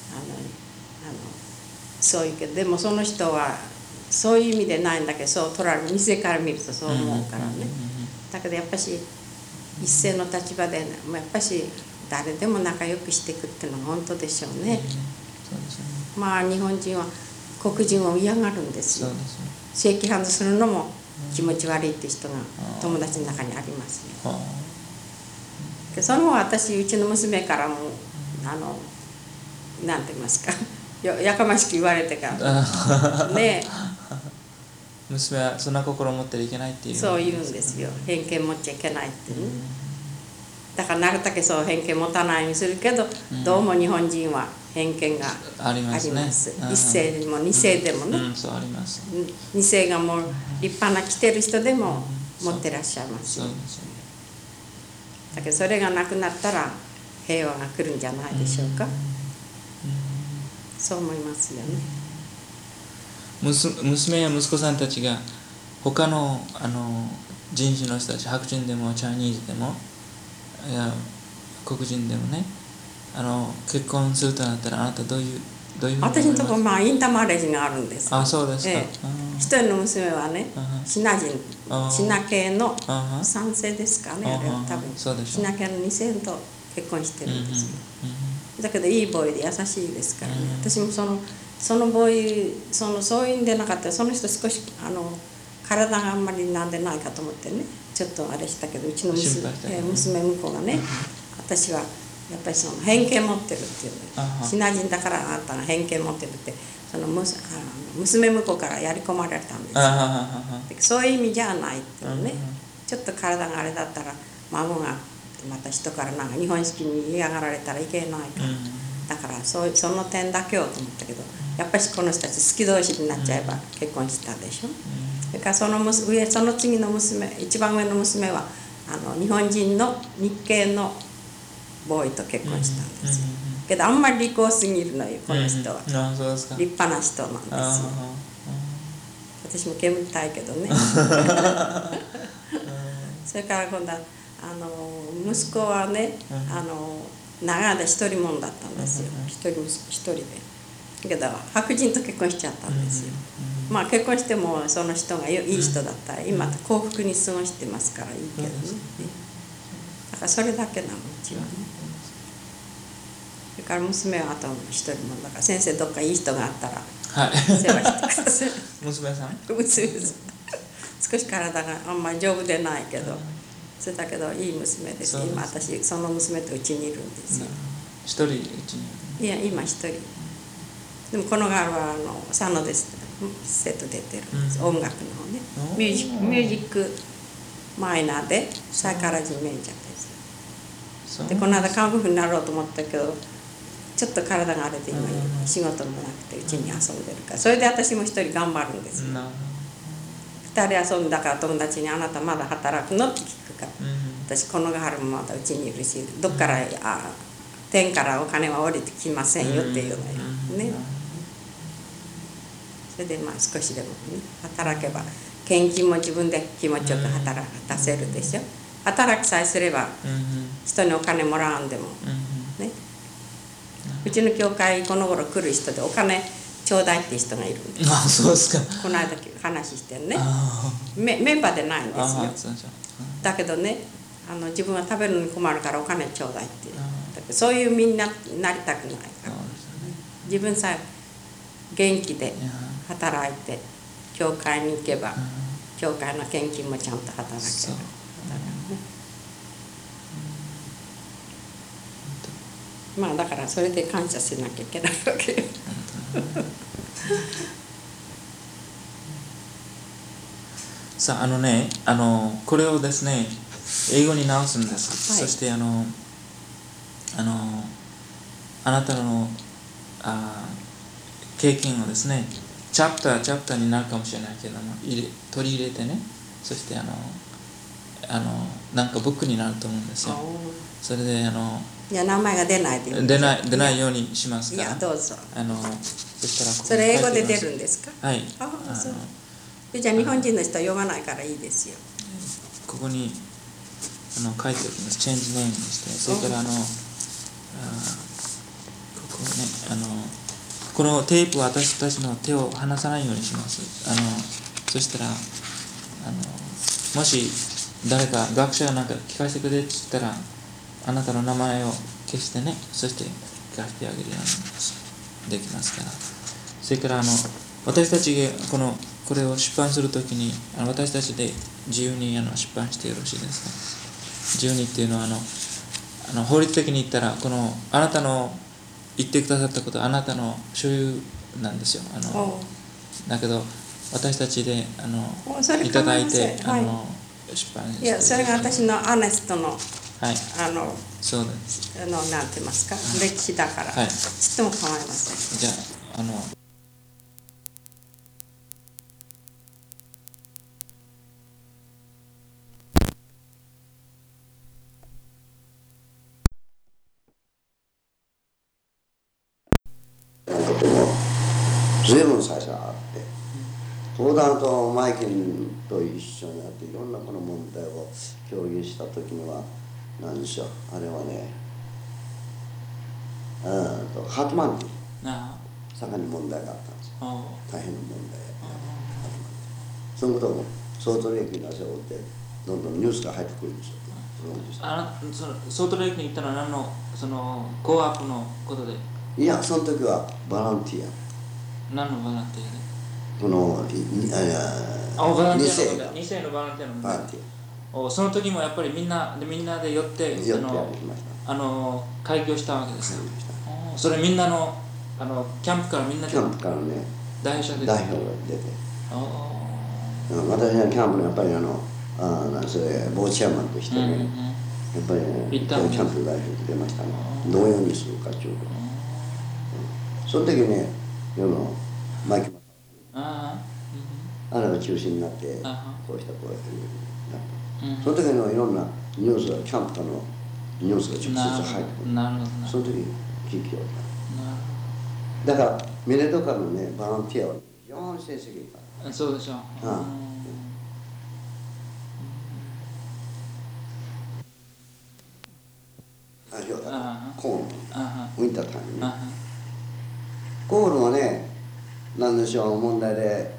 そういうけど、でもその人はそういう意味でないんだけど、そう取られる、店から見るとそう思うからね。だけどやっぱし一斉の立場で、やっぱし誰でも仲良くしていくっていうのが本当でしょうね。まあ日本人は黒人を嫌がるんですよ。シェイキハンドするのも気持ち悪いって人が友達の中にありますよ。でその私うちの娘からもあのなんて言いますかや, やかましく言われてからね娘はそんな心を持ってはいけないっていう、 そう言うんですよ。偏見持っちゃいけないってね。だからなるだけそう偏見持たないようにするけど、うん、どうも日本人は偏見があります。あります、ね、一世でも二世でもね、 うんうん、そうあります。 二世がもう立派な来てる人でも持ってらっしゃいます、ね。そうですね。だけどそれがなくなったら平和が来るんじゃないでしょうか。うんうん、そう思いますよね。 娘や息子さんたちが他の、あの人種の人たち、白人でもチャイニーズでもいや黒人でもね、あの結婚するとなったらあなたどういうどういうふうに思います？ 私のところ、まあ、インターマレージがあるんです。 あ、そうですか。ええ、 一人の娘はね、シナ人、シナ系の三世ですかね、あれは多分シナ系の二世と結婚してるんですよ。だけどいいボーイで優しいですからね。私もそのそのボーイそのそういうんでなかったら、その人少しあの体があんまりなんでないかと思ってね、ちょっとあれしたけど、うちの 娘, 娘婿がね、私はやっぱりその偏見持ってるっていうの、シナ人だからあなたが偏見持ってるってそのむすあの娘婿からやり込まれたんですよ。そういう意味じゃないっていうね、ちょっと体があれだったら孫がまた人からなんか日本式に嫌がられたらいけないから、だからそうその点だけをと思ったけど、やっぱりこの人たち好き同士になっちゃえば結婚したでしょ。それからその上その次の娘、一番上の娘はあの日本人の日系のボーイと結婚したんですよ。けどあんまり利口すぎるのよこの人は。立派な人なんですよ。私も煙たいけどね。それから今度はあの息子はね、あの長い間一人者だったんですよ。一人一人で。だけど白人と結婚しちゃったんですよ。まあ結婚してもその人がいい人だったら今幸福に過ごしてますからいいけどね。だからそれだけなのうちはね。それから娘はあと一人者だから、先生どっかいい人があったら世話してください。 娘さん？ 娘さん。少し体があんまり丈夫でないけど、それだけどいい娘です。今私その娘とうちにいるんですよ。 一人うちに？ いや今一人。でもこの側はあの佐野です生徒出てるんです、うん、音楽の方ね、ミュージックミュージックマイナーでサイカラジーメジャーです。でこの間看護婦になろうと思ったけどちょっと体があれで今仕事もなくてうちに遊んでるから、それで私も一人頑張るんですよ。二人遊んだから友達に「あなたまだ働くの?」って聞くから、私この春もまだうちにいるし、どっからあ天からお金は降りてきませんよっていうのよね。 それでまあ少しでも、ね、働けば献金も自分で気持ちよく働かせるでしょ。働きさえすれば人にお金もらわんでも、ね、うちの教会この頃来る人でお金ちょうだいっていう人がいるんです。 あ、そうですか。 この間話してね、メ, メンバーでないんですよ。だけどね、あの自分は食べるのに困るからお金ちょうだいっていう。だからそういうみんななりたくないから、自分さえ元気で働いて教会に行けば教会の献金もちゃんと働ける。まあだからそれで感謝しなきゃいけないわけよ。 さあ、あのね、あのこれをですね英語に直すんです、はい、そしてあのあのあなたのあ経験をですねチャプターチャプターになるかもしれないけども入れ取り入れてね、そしてあのあのなんかブックになると思うんですよ。それであのいや名前が出ないで出ない出ないようにしますから。 いやどうぞ。 あのそしたらここそれ英語で出るんですか。 はい。 ああそう。じゃあ日本人の人は読まないからいいですよ。 ここにあの書いておきます。チェンジネームにして、それからあのあここねあのこのテープは私たちの手を離さないようにします。あのそしたらあのもし誰か学者がなんか聞かせてくれって言ったらあなたの名前を消してね、そして聞かせてあげるようにできますから。それからあの私たちがこのこれを出版するときにあの私たちで自由にあの出版してよろしいですか。自由にっていうのはあのあの法律的に言ったらこのあなたの言ってくださったことはあなたの所有なんですよ。あのだけど私たちであのいただいてあの出版して。 いやそれが私のアネストの、はい、あのそうです。 あのなんて言いますか、はい、歴史だから、はい、ちっとも構いません。 じゃああの随分最初はあって、相談とマイケルと一緒になっていろんなこの問題を共有した時には何でしょう、あれはね、うんとハートマンに盛んに問題があったんですよ。大変な問題やったそのこともソートレイクに足を追ってどんどんニュースが入ってくるんですよ。 あのそのソートレイクに行ったのは何のそのコーアップのことで。 いやその時はボランティア。 何のボランティアでこのに世がに世のボランティアのボランティアおその時もやっぱりみんなでみんなで寄って寄ってやりましたあの開業したわけですよ。それみんなのあのキャンプからみんなでキャンプからね代表で代表が出て私はキャンプのやっぱりあのあなんそれボーチェアマンとしてね、うんうん、やっぱりねキャンプ代表に出ましたね。どういうようにするかっていうこと、うん、その時ね世のマイケルああれが中心になってこうしたこうやってなった、うん、その時のいろんなニュースがキャンプからのニュースが直接入ってくる。なるほどその時聞きようだからミネトカのねボランティアは非常に成績がいい。 そうでしょう。ああひょうだコールウィンタータイムねコールはね何でしょう問題で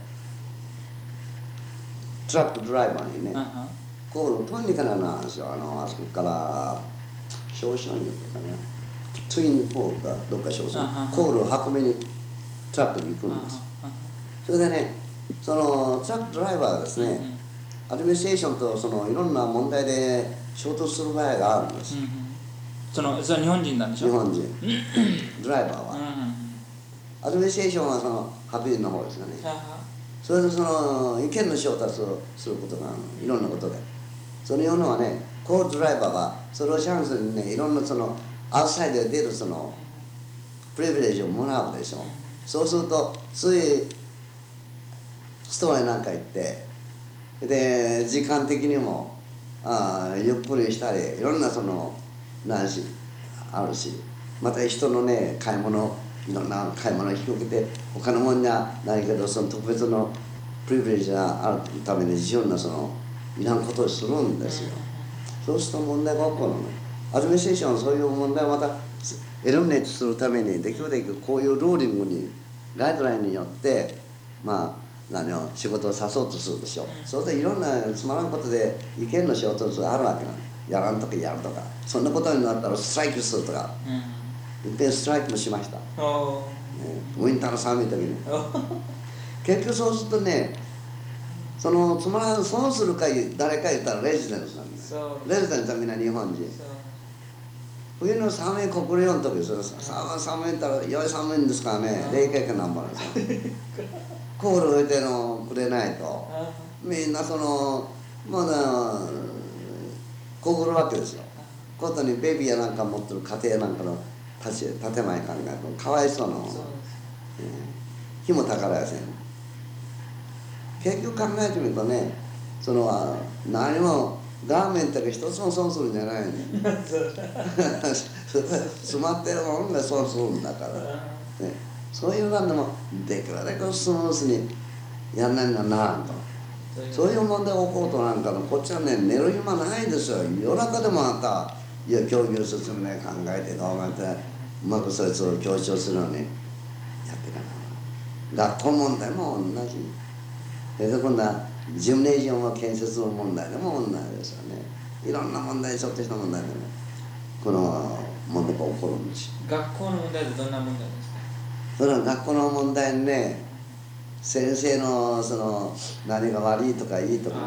トラックドライバーにねコールとにかくなんですよ。あのあそこから商社員とかねツインポールかどっか商社コールを運びにトラックに行くんです。それでねそのトラックドライバーがですねアドミニストレーションとそのいろんな問題で衝突する場合があるんです。 そのそれ日本人なんでしょ。 日本人ドライバーはアドミニストレーションはそのハビリの方ですよね。それでその意見の衝突をすることがいろんなことでそのいうのはねコールドライバーはそれをチャンスにねいろんなそのアウトサイドで出るそのプリビレージをもらうでしょ。そうするとついストアへなんか行ってで時間的にもあゆっくりしたりいろんなその何しあるしまた人のね買い物いろんな買い物を引き受けて他のもんにはないけどその特別のプリビレージがあるために自由なそのいらんことをするんですよ。そうすると問題が起こるのね。アドミニストレーションはそういう問題をまたエルミネートするためにできるだけこういうルーリングにガイドラインによってまあ何を仕事をさそうとするでしょ。そうするといろんなつまらんことで意見の衝突があるわけなの。やらんとかやるとかそんなことになったらストライキするとか、うん、いっぺんストライキもしました、ね、ウィンターの寒い時に結局そうするとねそのつまらん損するか誰か言ったらレジデンスなんですレジデンスはみんな日本人冬の寒い国領の時それ寒い寒い言ったらよい寒いんですからね冷却かなんぼなんですよコール置いてのくれないとみんなそのまだこぐるわけですよ。ことにベビーやなんか持ってる家庭なんかの立ち建前考えるとかわいそうな、えー、火も宝やせん。結局考えてみるとねその何もガーメントが一つも損するんじゃないね詰まってるもんが損するんだから、ね、そういうのでもできるだけスムースにやんないのならんと。そういう問題が起こるとなんかのこっちはね寝る暇ないですよ。夜中でもあんたいや教育説明考えてどうやってうまくそいつを強調するのにやってかな。学校問題も同じ。で今度はジムネジアム建設の問題でも同じですよね。いろんな問題ちょっとした問題でねこの問題が起こるんですよ。 学校の問題ってどんな問題ですか？ それは学校の問題にね先生のその何が悪いとかいいとかね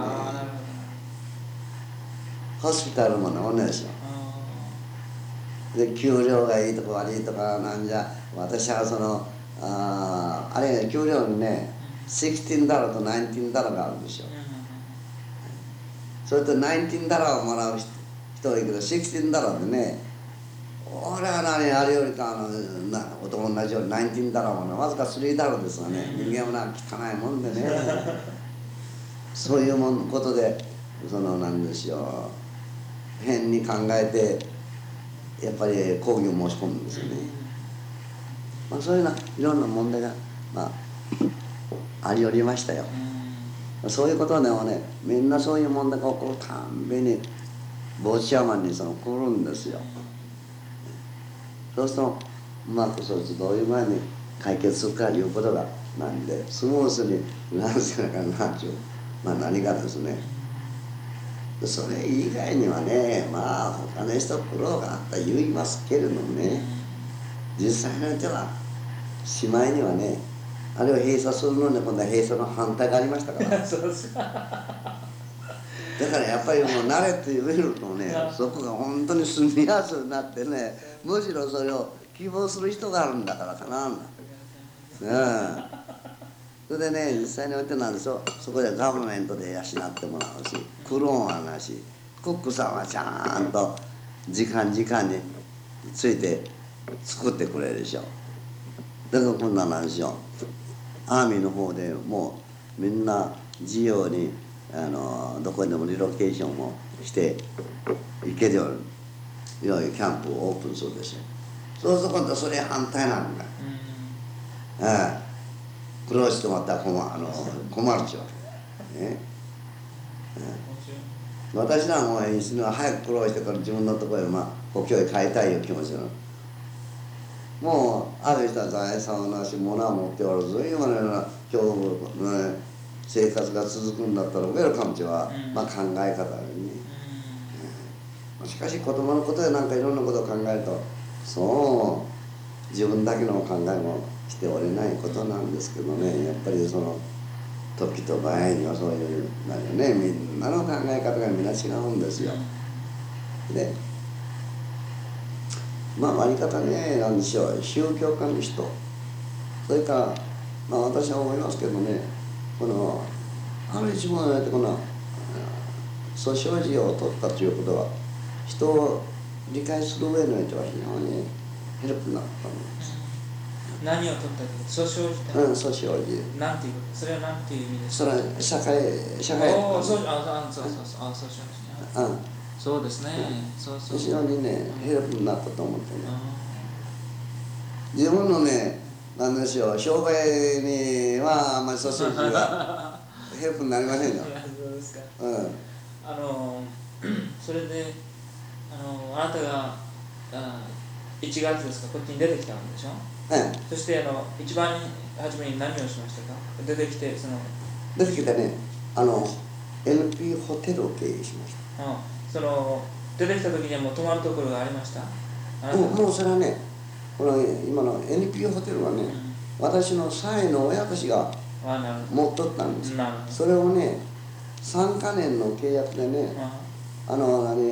ホスピタルも同じですよ。で給料がいいとか悪いとかなんじゃ私はそのああれ給料にねじゅうろくダラーとじゅうきゅうダラーがあるんですよ。それとじゅうきゅうダラーをもらう人はいるけどじゅうろくダラーでね俺は何あれよりかあのな男同じようにじゅうきゅうダラーもねわずかさんダラーですがね人間はな汚いもんでねそういうもんことでそのなんですよ変に考えてやっぱり抗議を申し込むんですよね。まあそういうようないろんな問題がまあありおりましたよ。そういうことでもねみんなそういう問題が起こるたんびにボーチャーマンにその来るんですよ。そうするとうまくそいつどういう前に解決するかいうことがなんでスムースになんせなかなというまあ何かですね。それ以外にはねまあ他の人苦労があった言いますけれどもね実際においてはしまいにはねあれを閉鎖するのに今度は閉鎖の反対がありましたからそうですかだからやっぱりもう慣れて言えるとねそこが本当に住みやすくなってねむしろそれを希望する人があるんだからかな、うん、それでね実際においてなんでしょそこでガバメントで養ってもらうしクローンはなしコックさんはちゃんと時間時間について作ってくれるでしょ。だからこんなんなんですよ。アーミーの方でもうみんな自由にあのどこにでもリロケーションをして行けるようにいわゆるキャンプをオープンするでしょ。そうすると今度はそれ反対なんだ。うん、ああ苦労してもらったら困あの困るっちゅうわけ、ねうん、私らも演出には早く苦労してから自分のところへ、まあ、故郷へ帰りたいいう気持ちなの。もうある人は財産はなし物は持っておらず今のような今日の、ね、生活が続くんだったらウェルカムチは、うんまあ、考え方でね、うん、しかし子供のことでなんかいろんなことを考えるとそう自分だけの考えもしておれないことなんですけどねやっぱりその時と場合にはそういうなんよねみんなの考え方がみんな違うんですよ。でまあ割り方ねなんでしょう宗教家の人それからまあ私は思いますけどねこのある一問においてこのソシオロジーを取ったということは人を理解する上においては非常にヘルプになったんです。 何を取ったっけソシオロジーってうんソシオロジーなんていうことそれはなんていう意味ですか。それは社会社会おおそうあそうそうそうあソシオロジーうんそうですね、うん、そうそう非常にねヘルプになったと思ってね、 自分のね、なんですよ、商売にはあんまり組織がヘルプになりませんよ。 いや、そうですか。 うん、 あのそれであのあなたがあいちがつですか、こっちに出てきたんでしょ。 はい、 そしてあの一番初めに何をしましたか。出てきてその出てきてね、あの エヌピー ホテルを経営しました。 あその出てきた時にはもう泊まるところがありました。 もう、もうそれはね、この今の エヌピー ホテルはね、うん、私の妻の親たちが持っとったんですよ。それをね、さんかねんの契約でね、あの何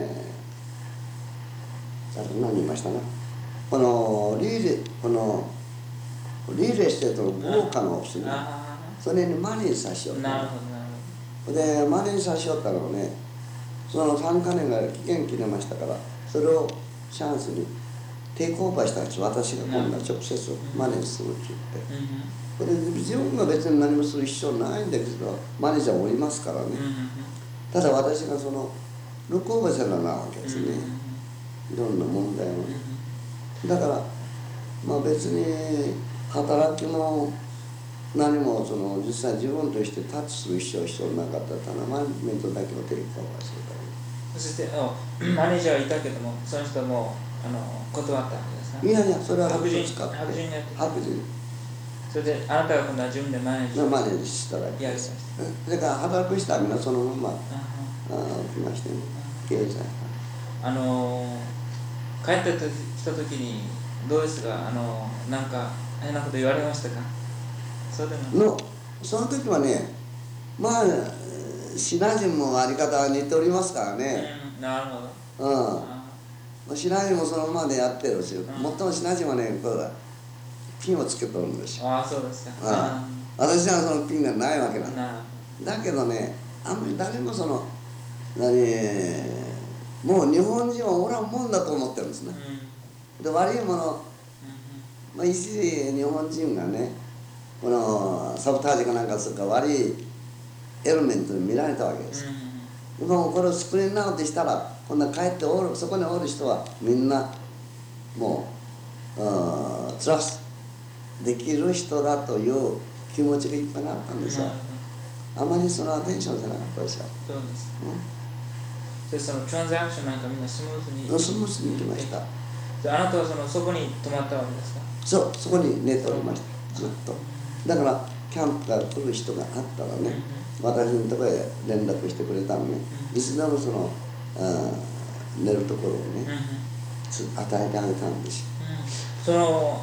何言いましたな、このリーレこのリールエステートの豪華なオフィスに、それにマネーさしよった。なるほどなるほど。でマネーさしよったのをね、そのさんかねんが期限切れましたから、それをチャンスにテイクオーバーしたんです。私が今度は直接マネーするって言って、これ自分が別に何もする必要ないんだけど、マネージャーおりますからね。ただ私がそのルックオーバーせななわけですね、いろんな問題をね。だからまあ別に働きも何もその実際自分としてタッチする必要必要なかったら、ただマネジメントだけをテイクオーバーするからね。 そしてマネージャーはいたけども、その人もあの断ったわけですか。 いやいや、それは白人使って白人にやって白人。 それであなたが今度は自分でマネージマネージしたらけ。それから働く人はみんなそのまま来ましてね、経営者。 あの帰ってきた時にどうですか。あのなんか変なこと言われましたか。そうでものその時はね、まあシナ人もあり方は似ておりますからね。 うん、なるほど。 うん。シナ人もそのままでやってるし、うん、もっともシナ人はね、こうピンをつけとるんですよ。 ああ、そうですか。 ああ、私はそのピンがないわけなんだ。だけどね、あんまり誰もその何もう日本人はおらんもんだと思ってるんですね。うん、で悪いもの、うん、まあ、一時日本人がね、このサボタージュかなんかするか悪いエレメントに見られたわけです。うん、でもこれをスクリーンアウトしたら、今度は帰っておるそこにおる人はみんなもうトラストできる人だという気持ちがいっぱいあったんですよ。あまりそのアテンションじゃなかったですよ。 そうです。うん、でそのトランザクションなんかみんなスムーズにスムーズにいきました。 であなたはそのそこに泊まったわけですか。 そう、そこに寝ておりました、ずっと。だからキャンプから来る人があったらね、うん、私のところへ連絡してくれたのね、うん、いつでもそのあ寝るところをね、うん、与えてあげたんですよ。 うん、その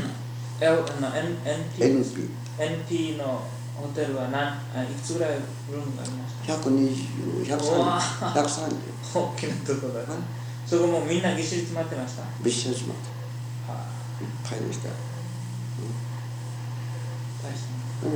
L の N P エヌピーエヌピー のホテルは何いくつぐらいルームがありました。 ひゃくにじゅう、ひゃくさんじゅう。 大きなところだ、ね。そこもみんなぎっしり詰まってました。 びっしり詰まって。はあ、いっぱいでしたよ。うん、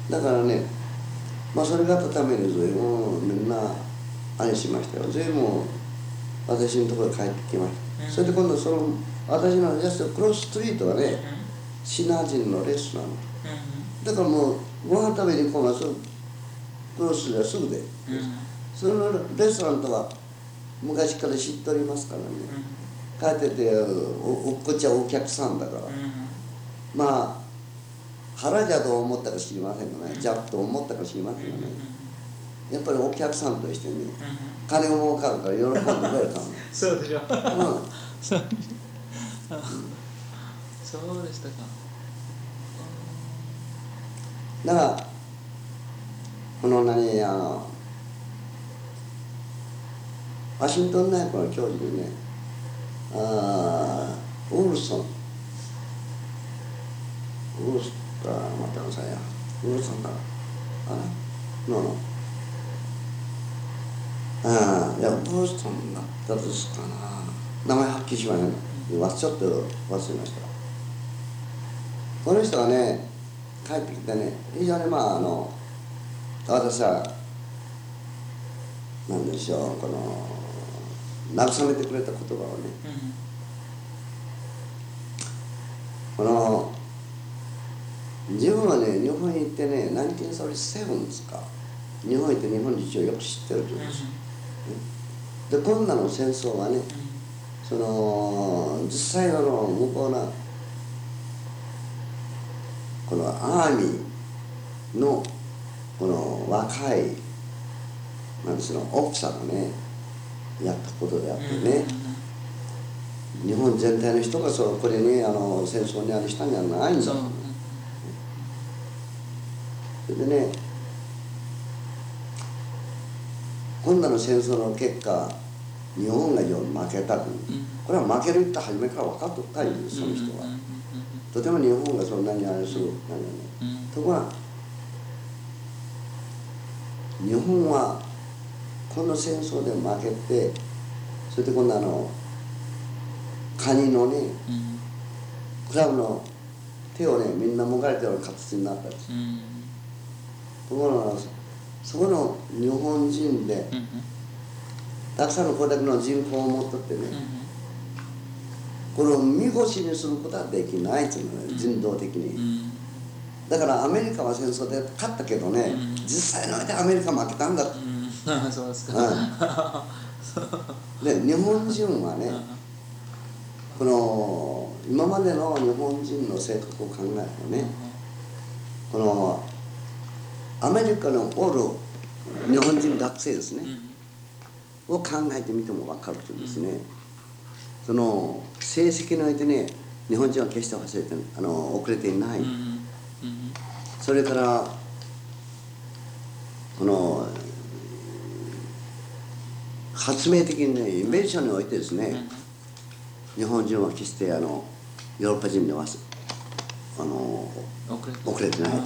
だからね、まあそれがあったために随分みんなあれしましたよ。随分私のところへ帰ってきました。うん、それで今度その私のジャストクロスストリートはね、うん、シナ人のレストラン。うん、だからもうご飯食べに行こうがすぐクロスですぐで、うん、そのレストランとは昔から知っておりますからね、うん、帰ってて お, おこっちはお客さんだから、うん、まあ腹じゃと思ったか知りませんがね、じゃっと思ったか知りませんがね、やっぱりお客さんとしてね、金が儲かるから喜んでくれたの。 そうでしょ。うん、そうそうでしたか。 だからこの何あのワシントン大学の教授でね、あウールソンウールソンか待ってくださいよ、ウールソンかあれののああいやウールソンだったですかな、名前はっきりしません、ちょっと忘れました。この人がね帰ってきてね、非常にまああの私は何でしょう、この慰めてくれた言葉をね、うん、この自分はね日本に行ってねナインティーンセブンティーセブンですか、日本に行って日本の事情をよく知ってると言うんですよ、うん、で今度の戦争はね、 その実際の向こうのこのアーミーのこの若いなんですの奥さんがねやったことであってね、日本全体の人がそうこれねあの戦争にある人にはないんだと、それでね今度の戦争の結果日本がよ負けたと、これは負けるって初めから分かっとったんですその人は。とても日本がそんなにあれするなんだね、ところが日本はこの戦争で負けて、それで今度あのカニのね、クラブの手をねみんなもがれてる形になったんです。ところがそこの日本人でたくさんのこれだけの人口を持っとってね、これを見越しにすることはできないっていうのね、人道的に。だからアメリカは戦争で勝ったけどね、実際の間アメリカ負けたんだと。 そうですか。 で日本人はね、この今までの日本人の性格を考えるとね、このアメリカのおる日本人学生ですね、を考えてみても分かるとですね、その成績においてね日本人は決して忘れてあの遅れていない、それからこの発明的にねインベンションにおいてですね、日本人は決してあのヨーロッパ人にはあの遅れてないと。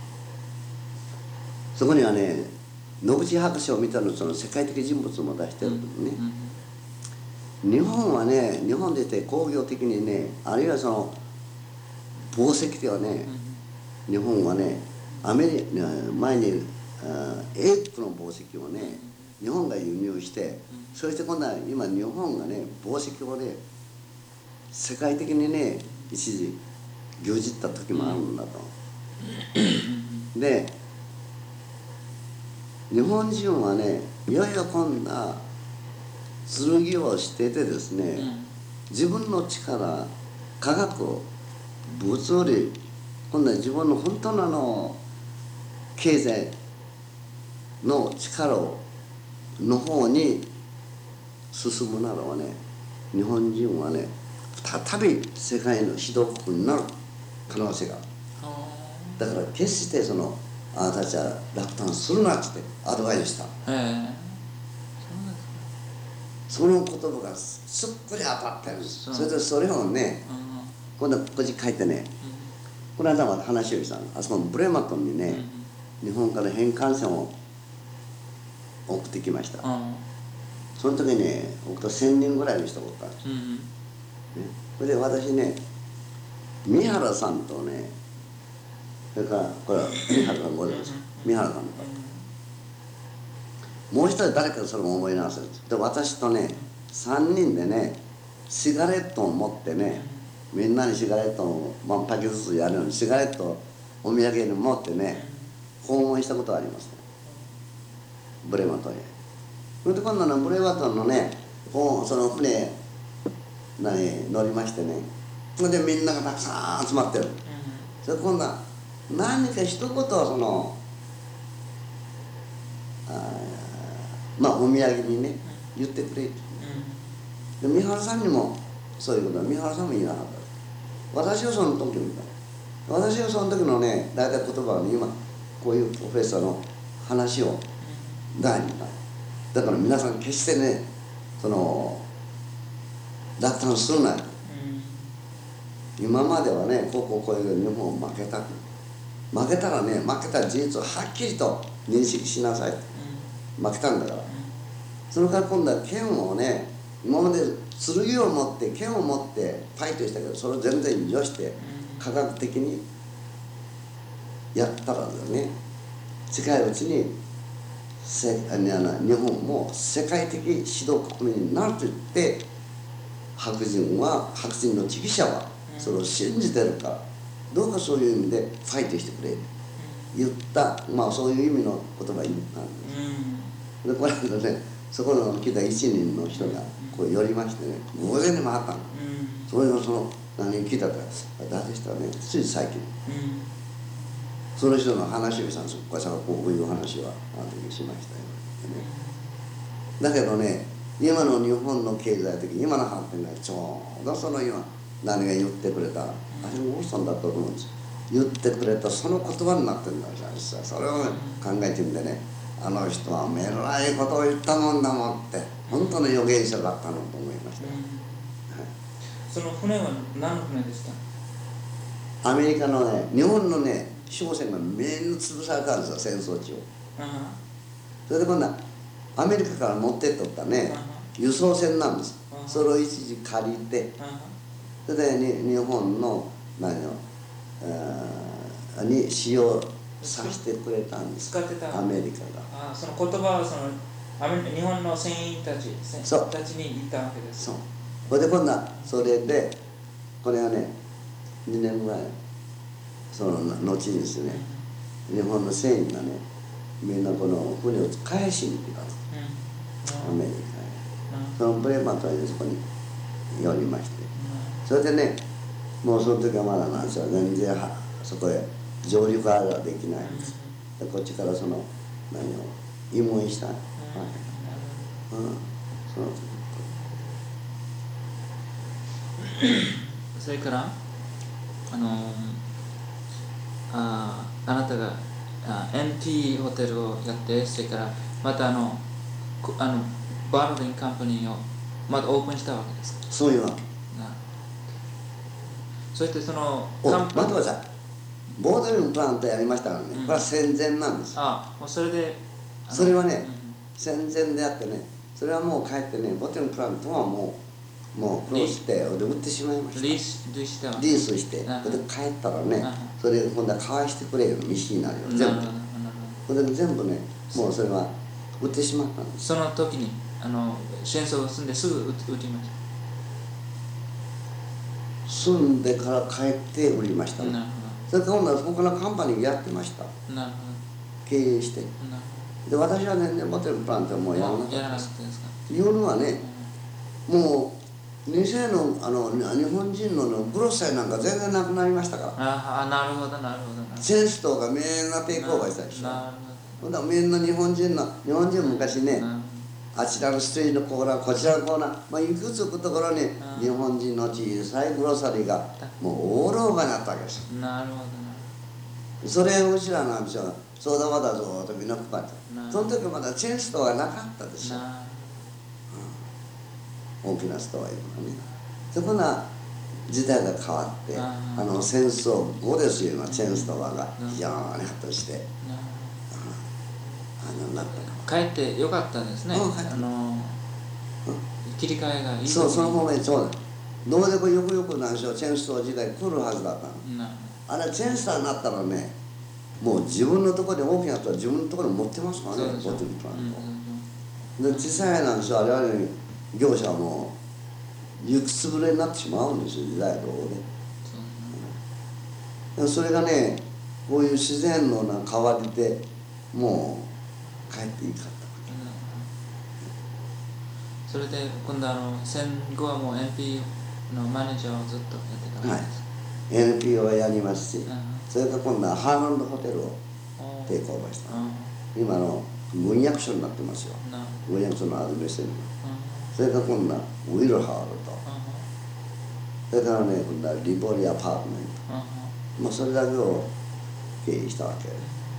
そこにはね野口博士を見たのその世界的人物も出してるけどね、日本はね日本でいて工業的にねあるいはその紡績ではね、日本はねアメリ前に英国の紡績をね日本が輸入して、そして今度は今日本がね紡績をね世界的にね一時牛耳った時もあるんだと。で日本人はねいよいよ今度は剣を捨ててですね、自分の力科学物理今度は自分の本当のあの経済の力をの方に進むならばね、日本人はね再び世界の指導国になる可能性がある。だから決してそのあなたたちは落胆するなってアドバイスした。その言葉がすっごい当たってるんです。それでそれをね今度はこっち書いてね、この間まで話をしたの。あそこのブレマトンにね日本から返還船を送ってきました。その時にね僕とせんにんぐらいの人がおったんです、ね、それで私ね三原さんとね、それからこれは三原さんご存知ですか、三原さんともう一人誰かそれも思い直せる。で私とねさんにんでねシガレットを持ってね、みんなにシガレットを万パケずつやるようにシガレットをお土産に持ってね訪問したことがあります、ね、ブレマトンへ。それで今度のブレマトンのねこうその船何乗りましてね、それでみんながたくさん集まってる、うん、それで今度は何か一言そのあまあお土産にね言ってくれ、うん、で三原さんにもそういうことは三原さんも言いなかった。私はその時見た。私はその時のね大体言葉はね今こういうプロフェッサーの話を第二回だから皆さん決してねその落胆するな、うん、今まではねこうこうこういう日本を負けた負けたらね負けた事実をはっきりと認識しなさい、うん、負けたんだから、うん、それから今度は剣をね今まで剣を持って剣を持ってファイトしたけどそれを全然よして科学的にやったらだよね近いうちにせ日本も世界的指導国民になると言って白人は白人の知識者はそれを信じてるからどうかそういう意味でファイトしてくれ言った、まあそういう意味の言葉を言ったんです、うん、でこれでねそこの来た一人の人がこう寄りましてね、偶然に回ったの。それがその何聞いたから誰でしたね、つい最近。その人の話をしたんですよ。お母さんがこういう話はあの時しましたよ、ね。だけどね、今の日本の経済的今の発展がちょうどその今何が言ってくれた、あれもウォルソンだったと思うんですよ。言ってくれたその言葉になってるんだじゃないですか。それを、ね、考えてみてね、あの人はめらいことを言ったもんだもんって本当の預言者だったのと思いました、うん、はい、 その船は何の船でした？ アメリカのね、日本のね商船がみんな潰されたんですよ、戦争中。それで今度はアメリカから持ってっとったね輸送船なんです。それを一時借りて、それで日本の何をに使用させてくれたんです。 使ってたアメリカが。あ、その言葉はそのアメ日本の船員たち船員たちに言ったわけです。 そう。それで今度はそれでこれはねにねんぐらいその後にですね、日本の船員がねみんなこの船を返しに来たの、うん、アメリカへ。そのプレーマントはそこに寄りまして、それでねもうその時はまだなんですよ、全然そこへ上陸はできないんです。でこっちからその何を慰問した、うん、はい、うん、そのそれからあのー、ああなたがあ エヌティー ホテルをやって、それからまたあのあのバトリングカンパニーをまたオープンしたわけですか？ そういうわ。 そしてそのお待ってください。ボードリングプラントやりましたからね、うん、これは戦前なんです。 ああ、もうそれでそれはね、うん、戦前であってね、それはもう帰ってね、ボードリングプラントはもうもうクローズして売ってしまいました。 リースリースしてリースして、それで帰ったらね、それで今度は買わしてくれる西になるよ、全部。それで全部ね、もうそれは売ってしまったんです。 その時にあの戦争が済んですぐ売ってました。 住んでから帰って売りました。それから今度はそこからカンパニーやってました。 なるほど。 経営して。で私はね、ボテルプラントはもうやらなかったです。夜はね、もうに世のあの日本人のグロッサイなんか全然なくなりましたから。 ああ、なるほどなるほど。 センスとかみんなテイクオーバーしたでしょ。なるほど。みんな日本人の日本人昔ね。あちらのストリートのコーナー、こちらのコーナー、まあ、いくつ行くところに日本人の小さいグロッサリーがもうオールオーバーになったわけですよ。 なるほど。 それをうちらなんですよ、そうだまだずっと見なくかった。その時まだチェーンストアがなかったですよ。うん、大きなストアいうのはね。そこな時代が変わって、あの戦争後ですよ、チェーンストアが非常に発達して、あのなった。 帰ってよかったですね。うん、あの、うん、切り替えがいい。 そう、その方面そうだ。どうでもよくよくなんでしょう、チェーンストア時代来るはずだったの。あれチェーンストアになったらね、もう自分のところに大きな人は自分のところに持ってますからね、ボトルプラント。で小さいなんですよ、あれはね、業者はもう行くつぶれになってしまうんですよ、時代道で。それがね、こういう自然のな変わりでもう帰っていいかった、 うん、それで今度あの戦後はもう エヌピー のマネージャーをずっとやってたわけです、 はい、エヌピー をやりますし、うん、それから今度はハーランドホテルをテイクオーバーした、うん、今の軍役所になってますよ、うん、軍役所のアドレスに、うん、それから今度はウィルハールと、うん、それからね今度はリボリアパートメント、うん、もうそれだけを経営したわけです。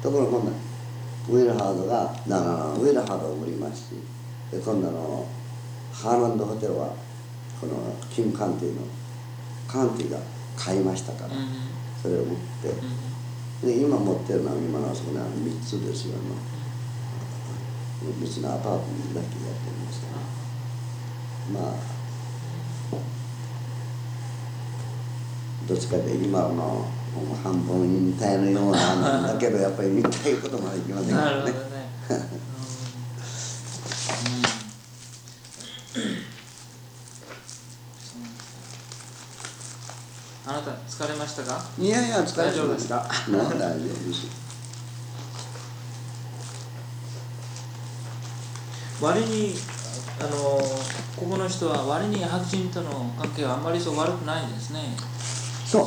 ところが今度はウィルハードがだからウィルハードを売りますし、で今度のハーランドホテルはこのキム・カンティのカンティが買いましたから、うん、それを売って、うん、で今持ってるのは今のそこにあるみっつですよね、みっつのアパートだけやってるんですけど、まあどっちかで今の半分引退のようなんだけどやっぱり引退いうことまでいきませんからね。なるほどね。 あなた疲れましたか？ いやいや疲れました。もう大丈夫です。 割にあのここの人は割に白人との関係はあんまりそう悪くないんですね。 そう、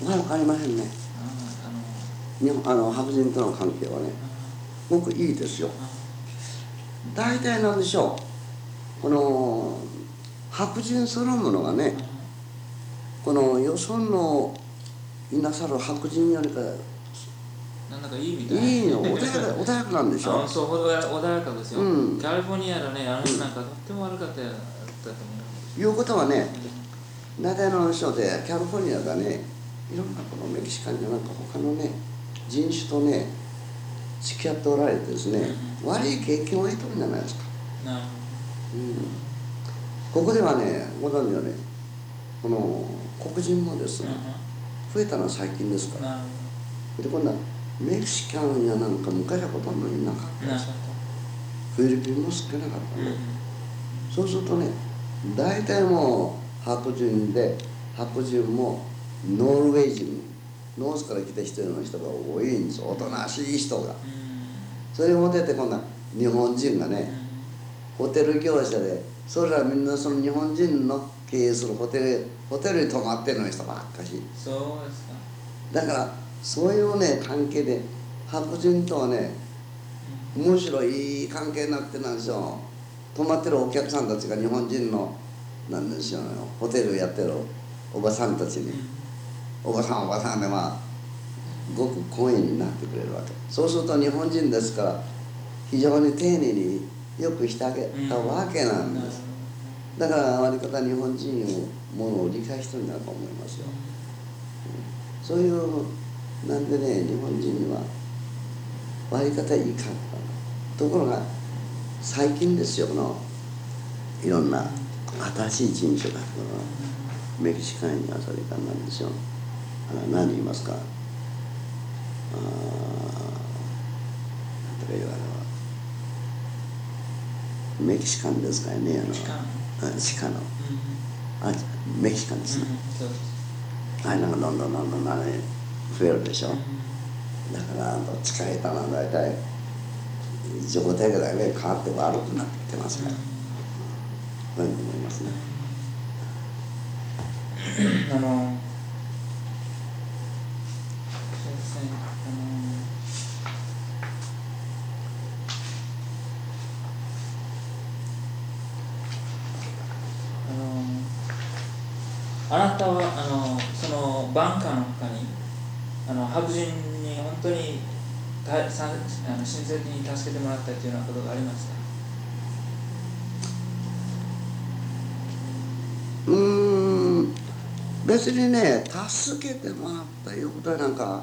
悪くありませんね。あの日本あの白人との関係はね、すごくいいですよ。大体なんでしょう、この白人そのものがね、このよそのいなさる白人よりかなんだかいいみたいいいの、穏やか穏やかなんでしょ。 あそう穏や穏やかですよ、 うん、 カリフォルニアのね、あの人なんかとっても悪かっただと思う。 いうことはね、大体の人でカリフォルニアがね、いろんなこのメキシカンやなんか他のね人種とね付き合っておられてですね、うん、悪い経験を得てるんじゃないですか。なるほど、うん、ここではね、ご存知のね、この黒人もですね、うん、増えたのは最近ですから。で今度はメキシカンやなんか昔はほとんどいなかったです。フィリピンも少なかったね、うん、そうするとね、大体もう白人で、白人もノルウェー人、ノースから来た人の人が多いんです。おとなしい人が、うん、それを出て今度は日本人がね、うん、ホテル業者で、それらみんなその日本人の経営するホテルホテルに泊まってるの人ばっかし。そうですか。だからそういうね関係で白人とはね、むしろいい関係になってなんですよ。泊まってるお客さんたちが日本人のなんですよ、ホテルやってるおばさんたちに、おばさんおばさんでまあごく好意になってくれるわけ。そうすると日本人ですから非常に丁寧によくしてあげたわけなんです。だから割り方日本人のものを理解してるんだと思いますよ。そういうなんでね、日本人には割り方いいかった。ところが最近ですよ、このいろんな新しい人種がこのメキシカンやそれからなんでしょう、あ何言いますか、あなんとか言われるメキシカンですかね、あのシカの、あメキシカンですね、あれなんかどんどんどんどんあれ増えるでしょ。だからどっちか下手な大体状態がだいぶ変わって悪くなってきてますから、そういうふうに思いますね。 あのそうですね、あのあのあなたはあのそのバンカーの他にあの白人に本当にたさあの親切に助けてもらったというようなことがありますか？ うーん、別にね助けてもらったいうことはなんか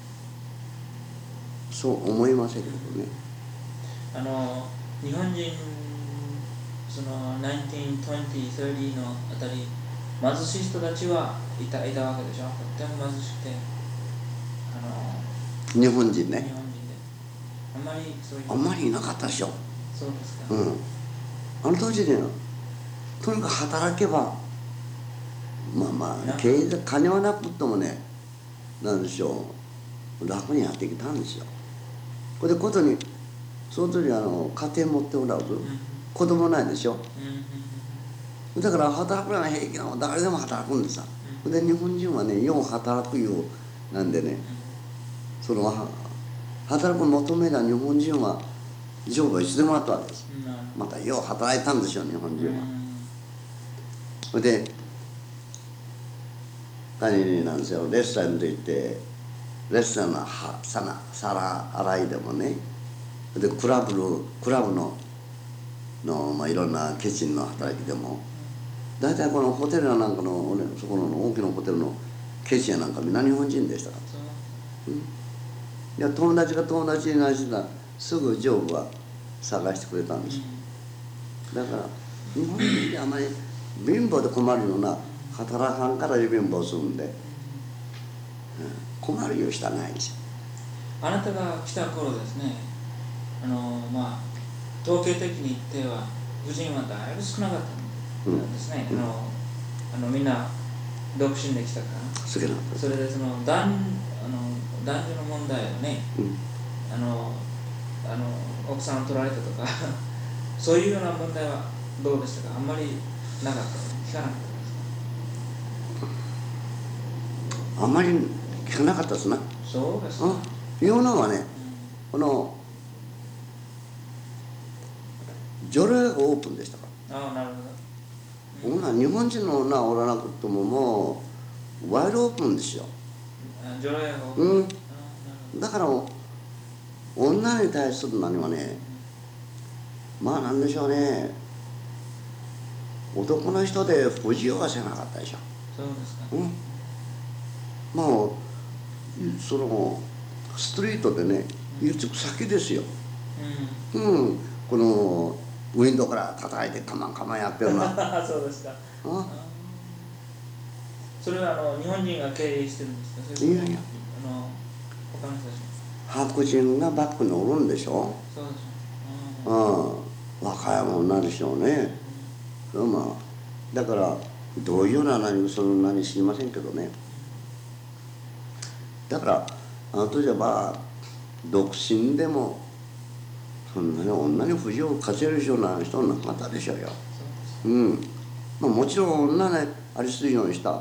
そう思いませんけどね。 あの日本人そのせんきゅうひゃくにじゅう、さんじゅうのあたり貧しい人たちはいたいたわけでしょ。とっても貧しくて、あの日本人ね。 日本人であんまりそういうあんまりいなかったでしょ。 そうですか。 うん。あの当時ね、とにかく働けばまあまあ経営で金はなくってもね、なんでしょう、楽にやってきたんですよ。これでことにその時あの家庭持っておらず、うん、子供ないでしょ。うん、だから働くのは平気なの、誰でも働くんですさ。うん、で日本人はね、よう働くようなんでね、うん、その働く求めた日本人は商売してもらったわけです。うん、またよう働いたんでしょう、日本人は。それで何になんですよ、レストランといってレストランの皿洗いでもね、でクラブのクラブのの、まあ、いろんなキッチンの働きでも大体このホテルなんかの、ね、そこの大きなホテルのキッチンなんかみんな日本人でしたから、うん、いや友達が友達になりしたらすぐジョブは探してくれたんです。だから日本人であまり貧乏で困るような働かんから貧乏するんで、うん、困るようしたないですよ。 あなたが来た頃ですね、あのまあ統計的に言っては婦人はだいぶ少なかったんですね。うん、あのあのみんな独身で来たから。それでその男あの男女の問題をね、うん、あのあの奥さんを取られたとかそういうような問題はどうでしたか？あんまりなかった、聞かなかったですか？ あんまり聞かなかったですな。 そうですか。 いうのはね、この除霊がオープンでしたから。 ああ、なるほど。 うん、日本人の女はおらなくてももうワイドオープンですよ。 除霊がオープン。 うん。だから女に対する何はね、まあなんでしょうね、男の人で不自由はせなかったでしょ。 そうですか。 うん。まあそのストリートでね、行く先ですよ。うん。うん、このウィンドウから叩いてカマンカマンやってるな。 そうですか。 うん。 それはあの日本人が経営してるんですか？いやいや。あの他の人たち。 白人がバックにおるんでしょ。 そうでしょ。うん。若いもんなんでしょうね。うん、まあだからどういうような何そんなに知りませんけどね。だからあの当時はまあ独身でもそんなに女に不自由を課せるような人はなかったでしょうよ。うん。まあもちろん女ねありするようにした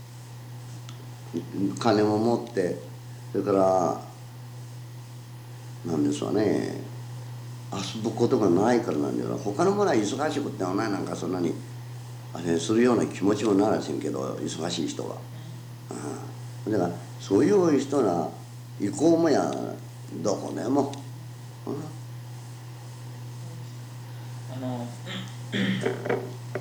金も持って、それからなんですわね、遊ぶことがないからなんだよな。他のものは忙しくって女なんかそんなにあれするような気持ちもならせんけど、忙しい人は。だからそういう人が意向もやどこでも。うん、 あのそれから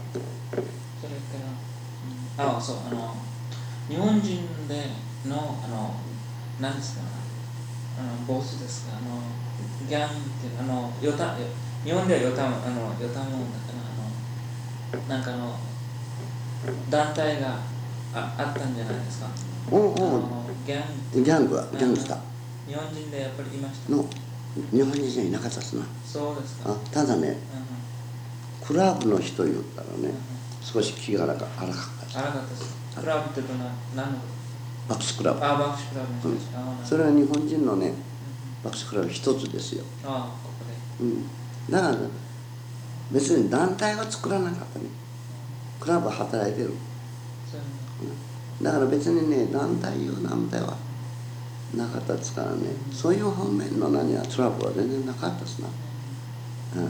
、うん、あそうあの日本人でのあの何ですか、あのボスですか、あのギャンっていうあのヨタ日本ではヨタあのヨタモンだからあのなんかの団体が あ, あったんじゃないですか。 おうおう、 ギャンギャングはギャングした日本人でやっぱりいましたの。日本人じゃいなかったですな。 そうですか。 あただね、 うん、 クラブの人言ったらね、うん、少し気が荒かったです。 荒かったです。クラブってどんな何のバックスクラブ。 あバックスクラブの人です、 うん、それは日本人のね、バックスクラブ一つですよ。 あここで、うん、だから、ね、別に団体は作らなかったね。クラブは働いてる。うん、だから別にね、団体いう団体はなかったですからね、うん、そういう方面の何やトラブルは全然なかったですな。うん、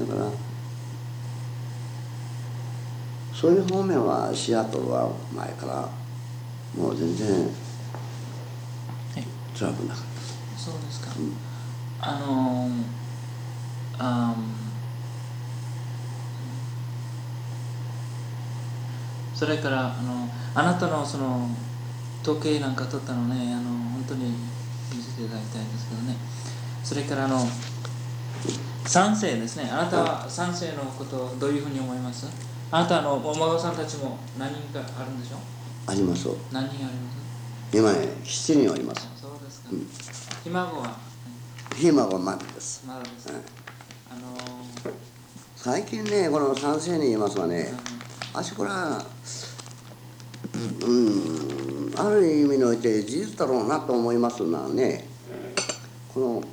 だからそういう方面はシアトルは前からもう全然トラブルなかった。 そうですか。うん、あのあそれからあのあなたのその時計なんか取ったのね、あの本当に見せていただきたいんですけどね。それからあの三世ですね。あなたは三世のことをどういうふうに思います？あなたのお孫さんたちも何人かあるんでしょう？ あります。 何人あります？ 今ね、七人おります。 そうですか。うん、ひ孫は？ ひ孫はまだです。 まだです。うん、あのー、 最近ね、この三世に言いますがね、うん、あそこら、うん、ある意味において事実だろうなと思いますのはね、この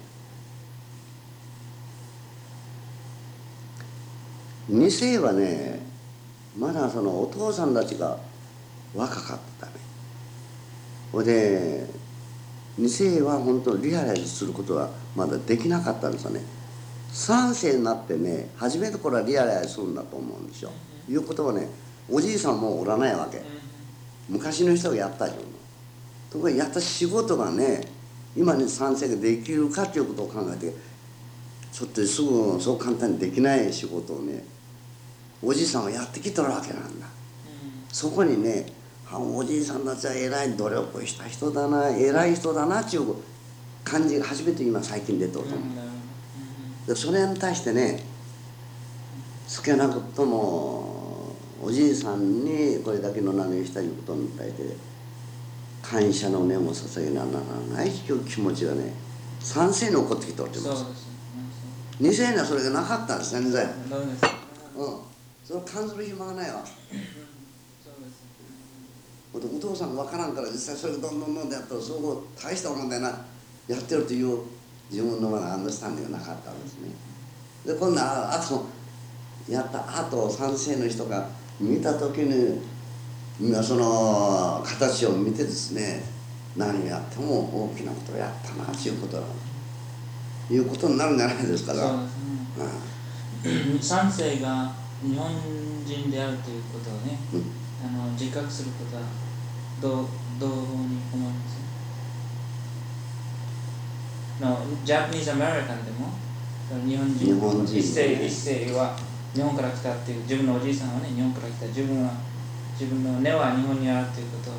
二世はね、まだそのお父さんたちが若かったね。ほいで二世は本当リアライズすることはまだできなかったんですよね。三世になってね、初めてこれはリアライズするんだと思うんですよ。うん、いうことはね、おじいさんもおらないわけ。うん、昔の人がやったよ。ところがやった仕事がね、今に三世ができるかということを考えて、ちょっとすぐそう簡単にできない仕事をね、おじいさんはやってきてるわけなんだ。うん、そこにね、おじいさんたちは偉い努力した人だな、偉い人だなっていう感じが初めて今最近出てると思う。でそれに対してね、少なくともおじいさんにこれだけの何をしたいうことに対して感謝の念を捧げながらないという気持ちがね、三世に起こってきております。二世にはそれがなかったんです、全然。うん、それを感じる暇がないわ。お父さんが分からんから実際それがどんどんどんどんやったらすごく大したもんだなやってるという自分のまだアンダースタンディングがなかったんですね。 でこんなあとやったあと賛成の人が見た時にその形を見てですね、何やっても大きなことをやったなということだいうことになるんじゃないですか。 そうですね。賛成が日本人であるということをね、うん、あの自覚することはどうどうに思いますの？ジャパニーズアメリカンでも日本人、日本人、ね、一世一世は日本から来たっていう、自分のおじいさんはね日本から来た、自分は自分の根は日本にあるということを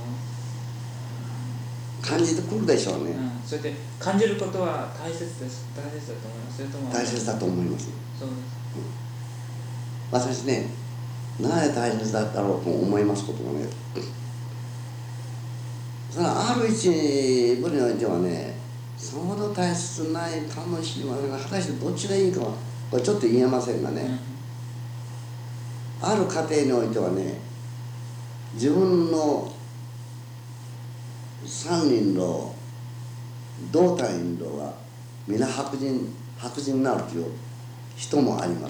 感じてくるでしょうね。 うん、それで感じることは大切です。大切だと思います。それとも大切だと思います。 そうです。 うん、私ね、なぜ大切だったろうと思いますことがね、そのある一部においてはね、さほど大切ないかもしれませんが、果たしてどっちがいいかはこれちょっと言えませんがね、うん、ある家庭においてはね、自分の三人の同体員は皆白人白人になるという人もあります。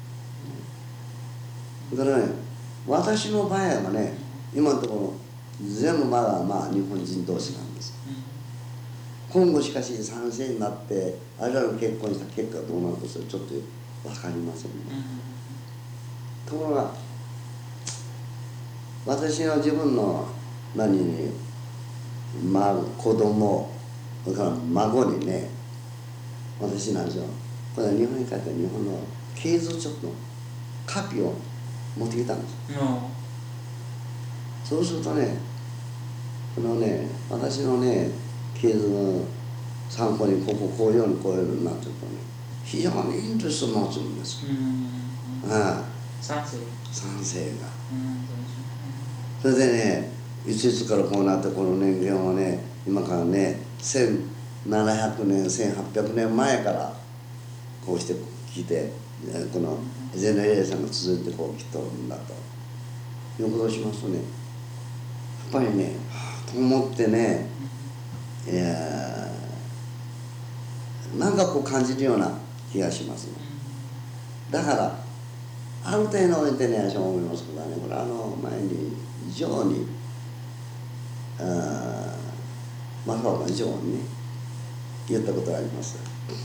だからね、私の場合はね、今のところ全部まだまあ日本人同士なんです。今後しかし賛成になってあれらの結婚した結果がどうなるかそれちょっと分かりませんね。ところが私は自分の何にまあ子供それから孫にね、私なんですよ、これは日本に帰って日本の経図ちょっとカピを持ってきたんです、うん、そうするとね、このね私のね経図の参考にこここういうようにこういうようになってるとね、非常にイントレストを持つんです、うん、ああ賛成賛成が、うん、それでね、いついつからこうなってこの年限をね、今からねせんななひゃくねんせんはっぴゃくねんまえからこうして聞いて、このジェネレーションが続いてこう来とるんだということをしますとね、やっぱりね、はあと思ってね、いやなんかこう感じるような気がしますね。だからある程度置いてね、私は思いますけどね、これあの前に非常にあマカオの以上にね言ったことがあります。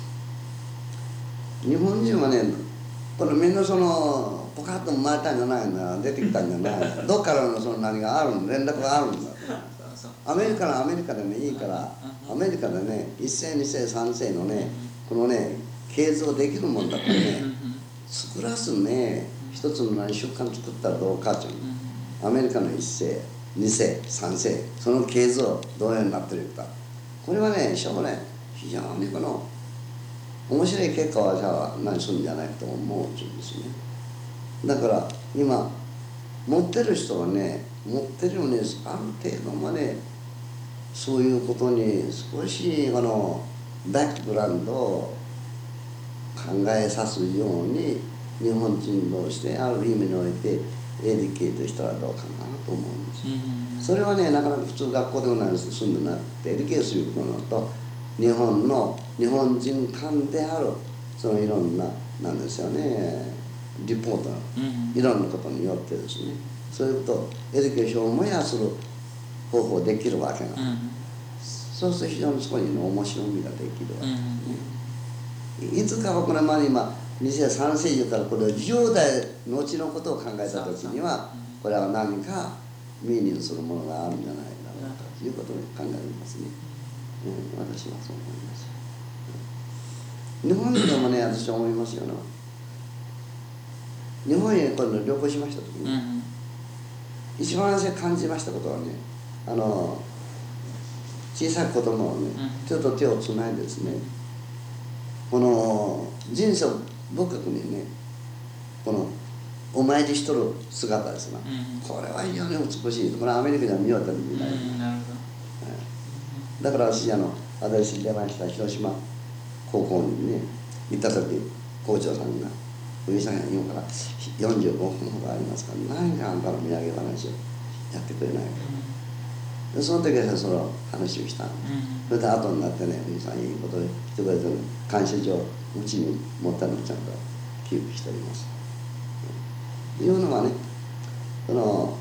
日本人はね、これみんなそのポカッと生まれたんじゃないんだ、出てきたんじゃないどっからのその何があるんだ、連絡があるんだ。アメリカのアメリカでもいいから、アメリカでねいっ世に世さん世のねこのね継続できるもんだからね、作らすね一つの何習慣作ったらどうかっていうの、アメリカのいっ世に世さん世その継続をどういうようになってるか、これはね将来非常にこの面白い結果はじゃあ何するんじゃないと思うんですね。だから今持ってる人はね持ってるようにある程度までそういうことに少しあのバックグラウンドを考えさすように日本人同士である意味においてエディケートしたらどうかなと思うんです、うん、それはねなかなか普通学校でもないです住んでなくてエディケートすることなのと日本の日本人間であるそのいろんななんですよねリポートのいろんなことによってですねそういうことをエディケーションを燃やする方法できるわけなんです、うん、そうすると非常にそこに面白みができるわけですね、うん、いつかはこれまで今に世さん世紀からこれをじゅう代後のことを考えた時にはこれは何かミーニングするものがあるんじゃないかなということを考えますね、うん、私はそう思います。日本でもね私は思いますよね。日本へ今度旅行しました時に、うん、一番私が感じましたことはねあの小さい子供をね、うん、ちょっと手をつないでですねこの人生仏閣にねこのお参りしとる姿ですが、うん、これは非常に美しい。これはアメリカでは見ようと見ない、うん、なるほど、だから私あの私出ました広島高校にね行った時校長さんが「おじさんが今からよんじゅうごふんほどありますから何かあんたの土産話をやってくれないか」うん、でその時はその話をした、うんそれで後になってね、兄さんいいことしてくれて、感謝状うちに持ったのをちゃんとキープしております。というのはね、その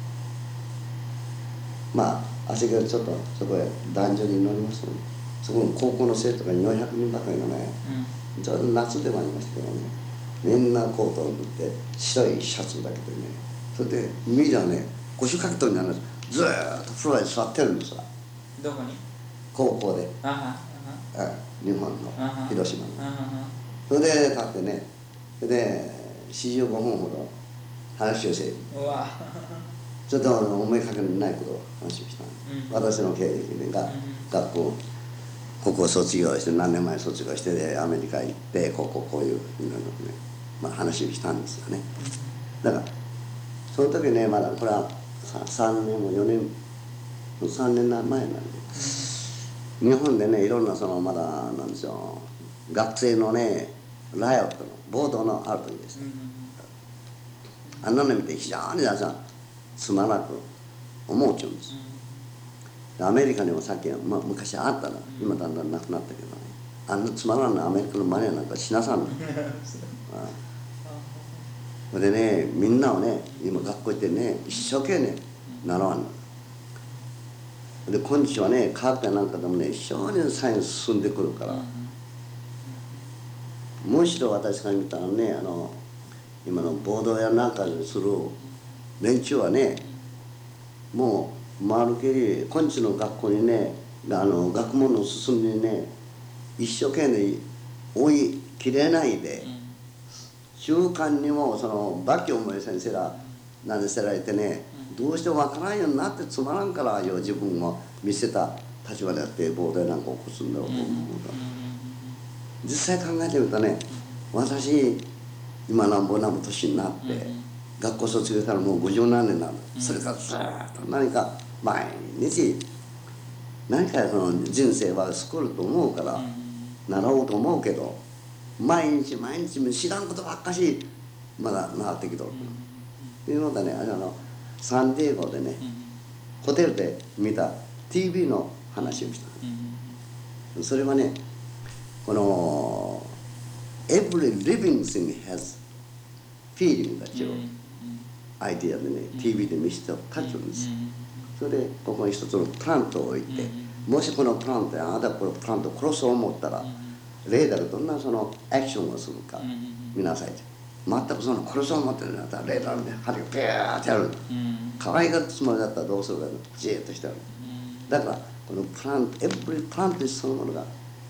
まあ足がちょっとそこへ男女に乗りますので、そこの高校の生徒がよんひゃくにんばかりがね、うん、ちょうど夏でもありましたけどね、みんなコートを塗って白いシャツだけでね、それでみんなね腰掛けとるんじゃないです。ずーっとフロアに座ってるんですわ。 どこに？ 高校で。 ああ日本の広島の。それで立ってね、それでよんじゅうごふんほど話をして、うわちょっと思いかけのないことを話をした、うん、私の経歴でが、うん、学校ここを卒業して何年前卒業してでアメリカ行ってこここういういろいろね、まあ、話をしたんですよね。だからその時ねまだこれはさんねんもよねんさんねん前なんで、日本でねいろんなそのまだなんですよ学生のねライオットの暴動のある時です、うん、あんなの見て非常に皆さんつまらなく思うちゅうんです、うん、アメリカにもさっき、まあ、昔あったの今だんだんなくなったけどね、あんなつまらないアメリカのマネーなんかしなさんのそれでねみんなをね今学校行ってね一生懸命習わんので今日はね科学やなんかでもね非常にサイエンス進んでくるから、むしろ私から見たらねあの今の暴動やなんかする連中はねもうまるけり今日の学校にねあの学問の進みにね一生懸命追い切れないで、習慣にもそのバキョン先生ら何せられてねどうしてもわからんようになってつまらんからよ自分を見せた立場であって暴動なんか起こすんだろうと思うから、実際考えてみるとね私今なんぼなんぼ年になって学校卒業したらもうごじゅうなんねんなる、それからずっと何か毎日何かその人生は救うと思うから習おうと思うけど毎日毎日知らんことばっかしまだ習ってきとるというのでねあのサンディエゴでね、ホテルで見た ティーブイ の話をした、それはねこの Every living thing has feeling だっちゅうアイディアでね ティーブイ で見せてたっちゅうんです。それでここに一つのプラントを置いて、もしこのプラントやあなたこのプラントを殺そう思ったらレーダーがどんなそのアクションをするか見なさいと。全くその殺そう思ってるんだったらレーダーで針をピューってやる、可愛がるつもりだったらどうするかじーっとしてある。だからこのプラントエブリプラントそのものが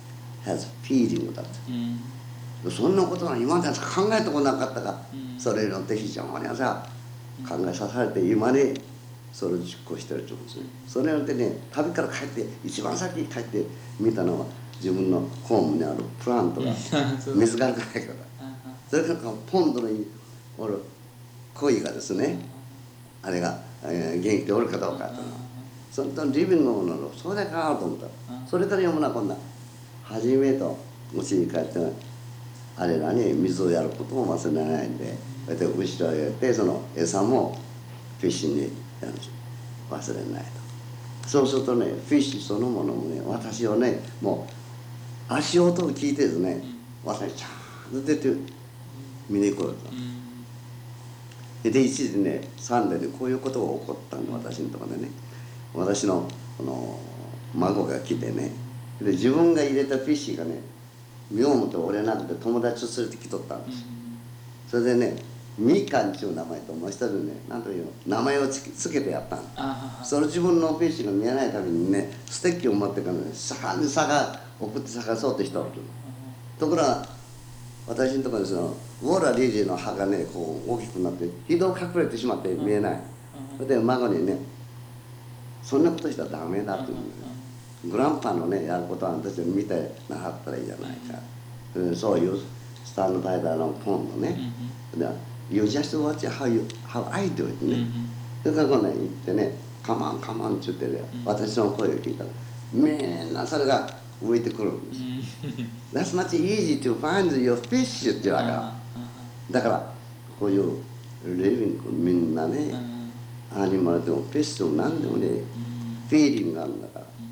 has feeling だって、うん、そんなことは今まで考えたことなかったが、うん、それによって非常にさ考えさせられて今にそれを実行してると思うんですね。それによってね旅から帰って一番先に帰って見たのは自分のホームにあるプラントが水がないからそれからポンドにおる鯉がですねあれが、えー、元気でおるかどうかというのはそのリビングのもののそれだけかなと思った。それから読むのは今度は初めとうちに帰ってあれらに水をやることも忘れないんでそれで後ろへやってその餌もフィッシュにやるんです忘れないと。そうするとねフィッシュそのものもね私をねもう足音を聞いてですね私ちゃんと出て見に行こうと。で一時ねサンデーでこういうことが起こったんで私のところでね私のこの孫が来てねで自分が入れたフィッシュがね妙もと俺なくて友達を連れてきとったんです。それでねみかんっていう名前ともう一人ね何という名前をつけ、つけてやったん。その自分のフィッシュが見えないためにねステッキを持ってからね盛んに探送って探そうとしておる。ところが私のところにそのウォーラ・リージーの葉がねこう大きくなってひどく隠れてしまって見えない。それで孫にねそんなことしたらダメだって言うんですよ。グランパのねやることは私は見てなかったらいいじゃないか、うん、そういうスタンドバイダーのポンのね、で You just watch how, you, how I do it ね、それからこうね言ってねカマンカマンって言ってね私の声を聞いたらみんなそれが浮いてくるんです。That's much easy to find your fish って言うわけだ。だからこういうリビングみんなねアニマルでもフィッシュでも何でもねフィーリングがあるんだから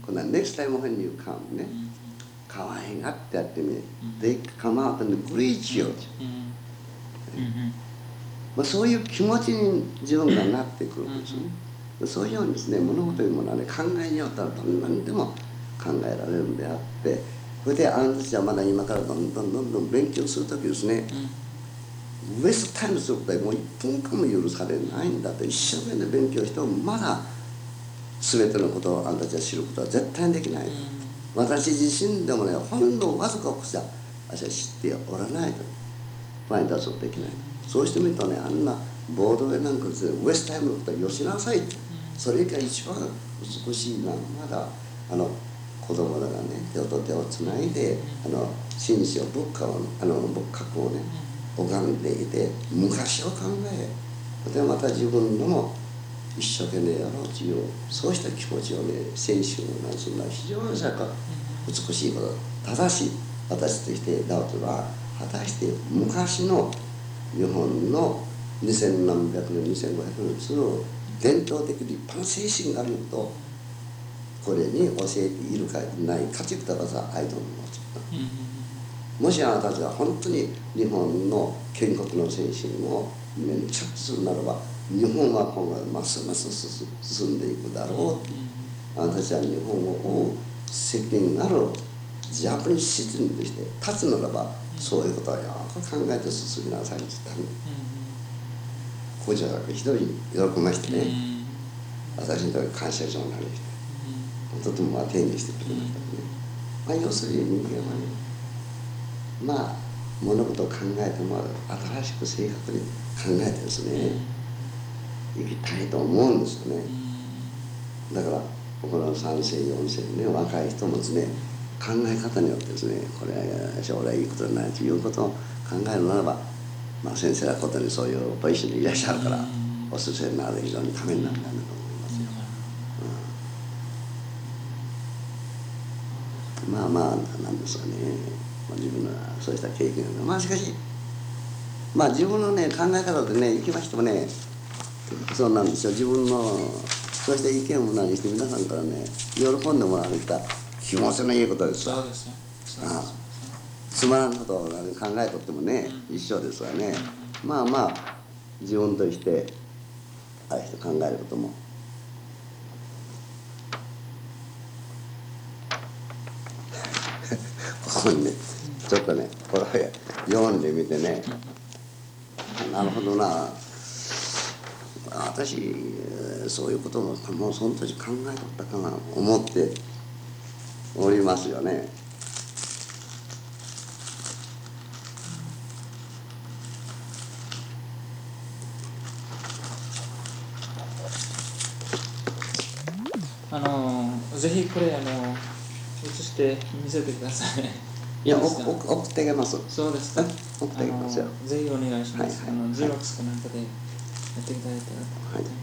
今度は next time when you come ね、可愛がってやってみ、they come out and greet you、まあ、そういう気持ちに自分がなってくるんですね。そういうようにですね、物事というものはね、考えによったらどんなにでも考えられるんであって、それであなたたちはまだ今からどんどんどんどん勉強するときですね、ウエストタイムすることはもういっぷんかんも許されないんだと、一生懸命勉強してもまだ全てのことをあなたたちは知ることは絶対にできない、うん、私自身でもね、ほんのわずかこそ私は知っておらないとファインダースをできない、そうしてみるとね、あんなボードでなんかですね、ウエストタイムのことはよしなさいって、それが一番美しいな、まだあの子供らがね、手と手をつないで、あの紳士を仏教をあの仏閣をね拝んでいて、昔を考え、でまた自分のも一生懸命やろうという、そうした気持ちをね、選手のなんするのは非常にさか美しいこと。ただし私としてダウトは、果たして昔の日本のにせんなんびゃくねんにせんごひゃくねんの伝統的立派な精神があると、これに教えているかいないかといったらさ、アイドルのもしあなたたちは本当に日本の建国の精神を目に着するならば、日本は今後ますます進んでいくだろう、あなたたちは日本を追う責任あるジャパニーズシティズンとして立つならば、そういうことはよく考えて進みなさいと言ったんで、校長が一人喜びましてね、私にとって感謝状になりまして、とても丁寧にしてくれましたね。まあ、要するに人間はね、まあ物事を考えても新しく正確に考えてですね、生きたいと思うんですよね。だからこのさん世よん世ね、若い人もですね、考え方によってですね、これは将来いいことになるということを考えるならば、まあ、先生はことにそういうポジションにいらっしゃるから、おすすめになる非常にためになるんだと思いますよ。うん、まあまあなんですかね、まあ、自分のそうした経験が、まあしかしまあ自分のね考え方でね、いきましてもね、そうなんですよ。自分のそうした意見を何して皆さんからね喜んでもらわれた気持ちのいいことですわ。 そうですよ。 ああ、つまらんことを考えとってもね、うん、一緒ですわね、うん、まあまあ自分としてああして考えることもここにねちょっとねこれ読んでみてね、なるほどな、私そういうことももうその時考えとったかな思っておりますよね。 あのぜひこれあの映して見せてください。 いや、送ってあげます。 そうですか。 送ってあげますよ。 ぜひお願いします。 はいはい、 あのゼロックスかなんかでやっていただいたら。はい。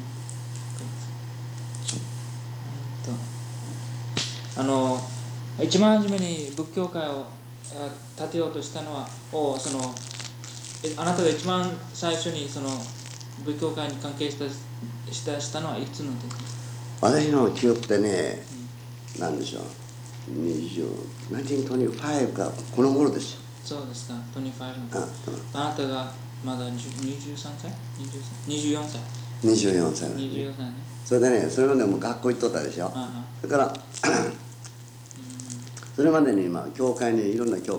あの一番初めに仏教会を立てようとしたのは、をそのあなたが一番最初にその仏教会に関係したしたしたのはいつの時ですか？ 私の記憶ってね、うん、何でしょう、にじゅう、せんきゅうひゃくにじゅうごかこの頃ですよ。 そうですか、にじゅうご。あ, あなたがまだにじゅうさんさい、にじゅうよんさい、 にじゅうよんさい、 にじゅうよんさいね。 それでね、それまでも学校行っとったでしょ。それからそれまでに今教会にいろんな教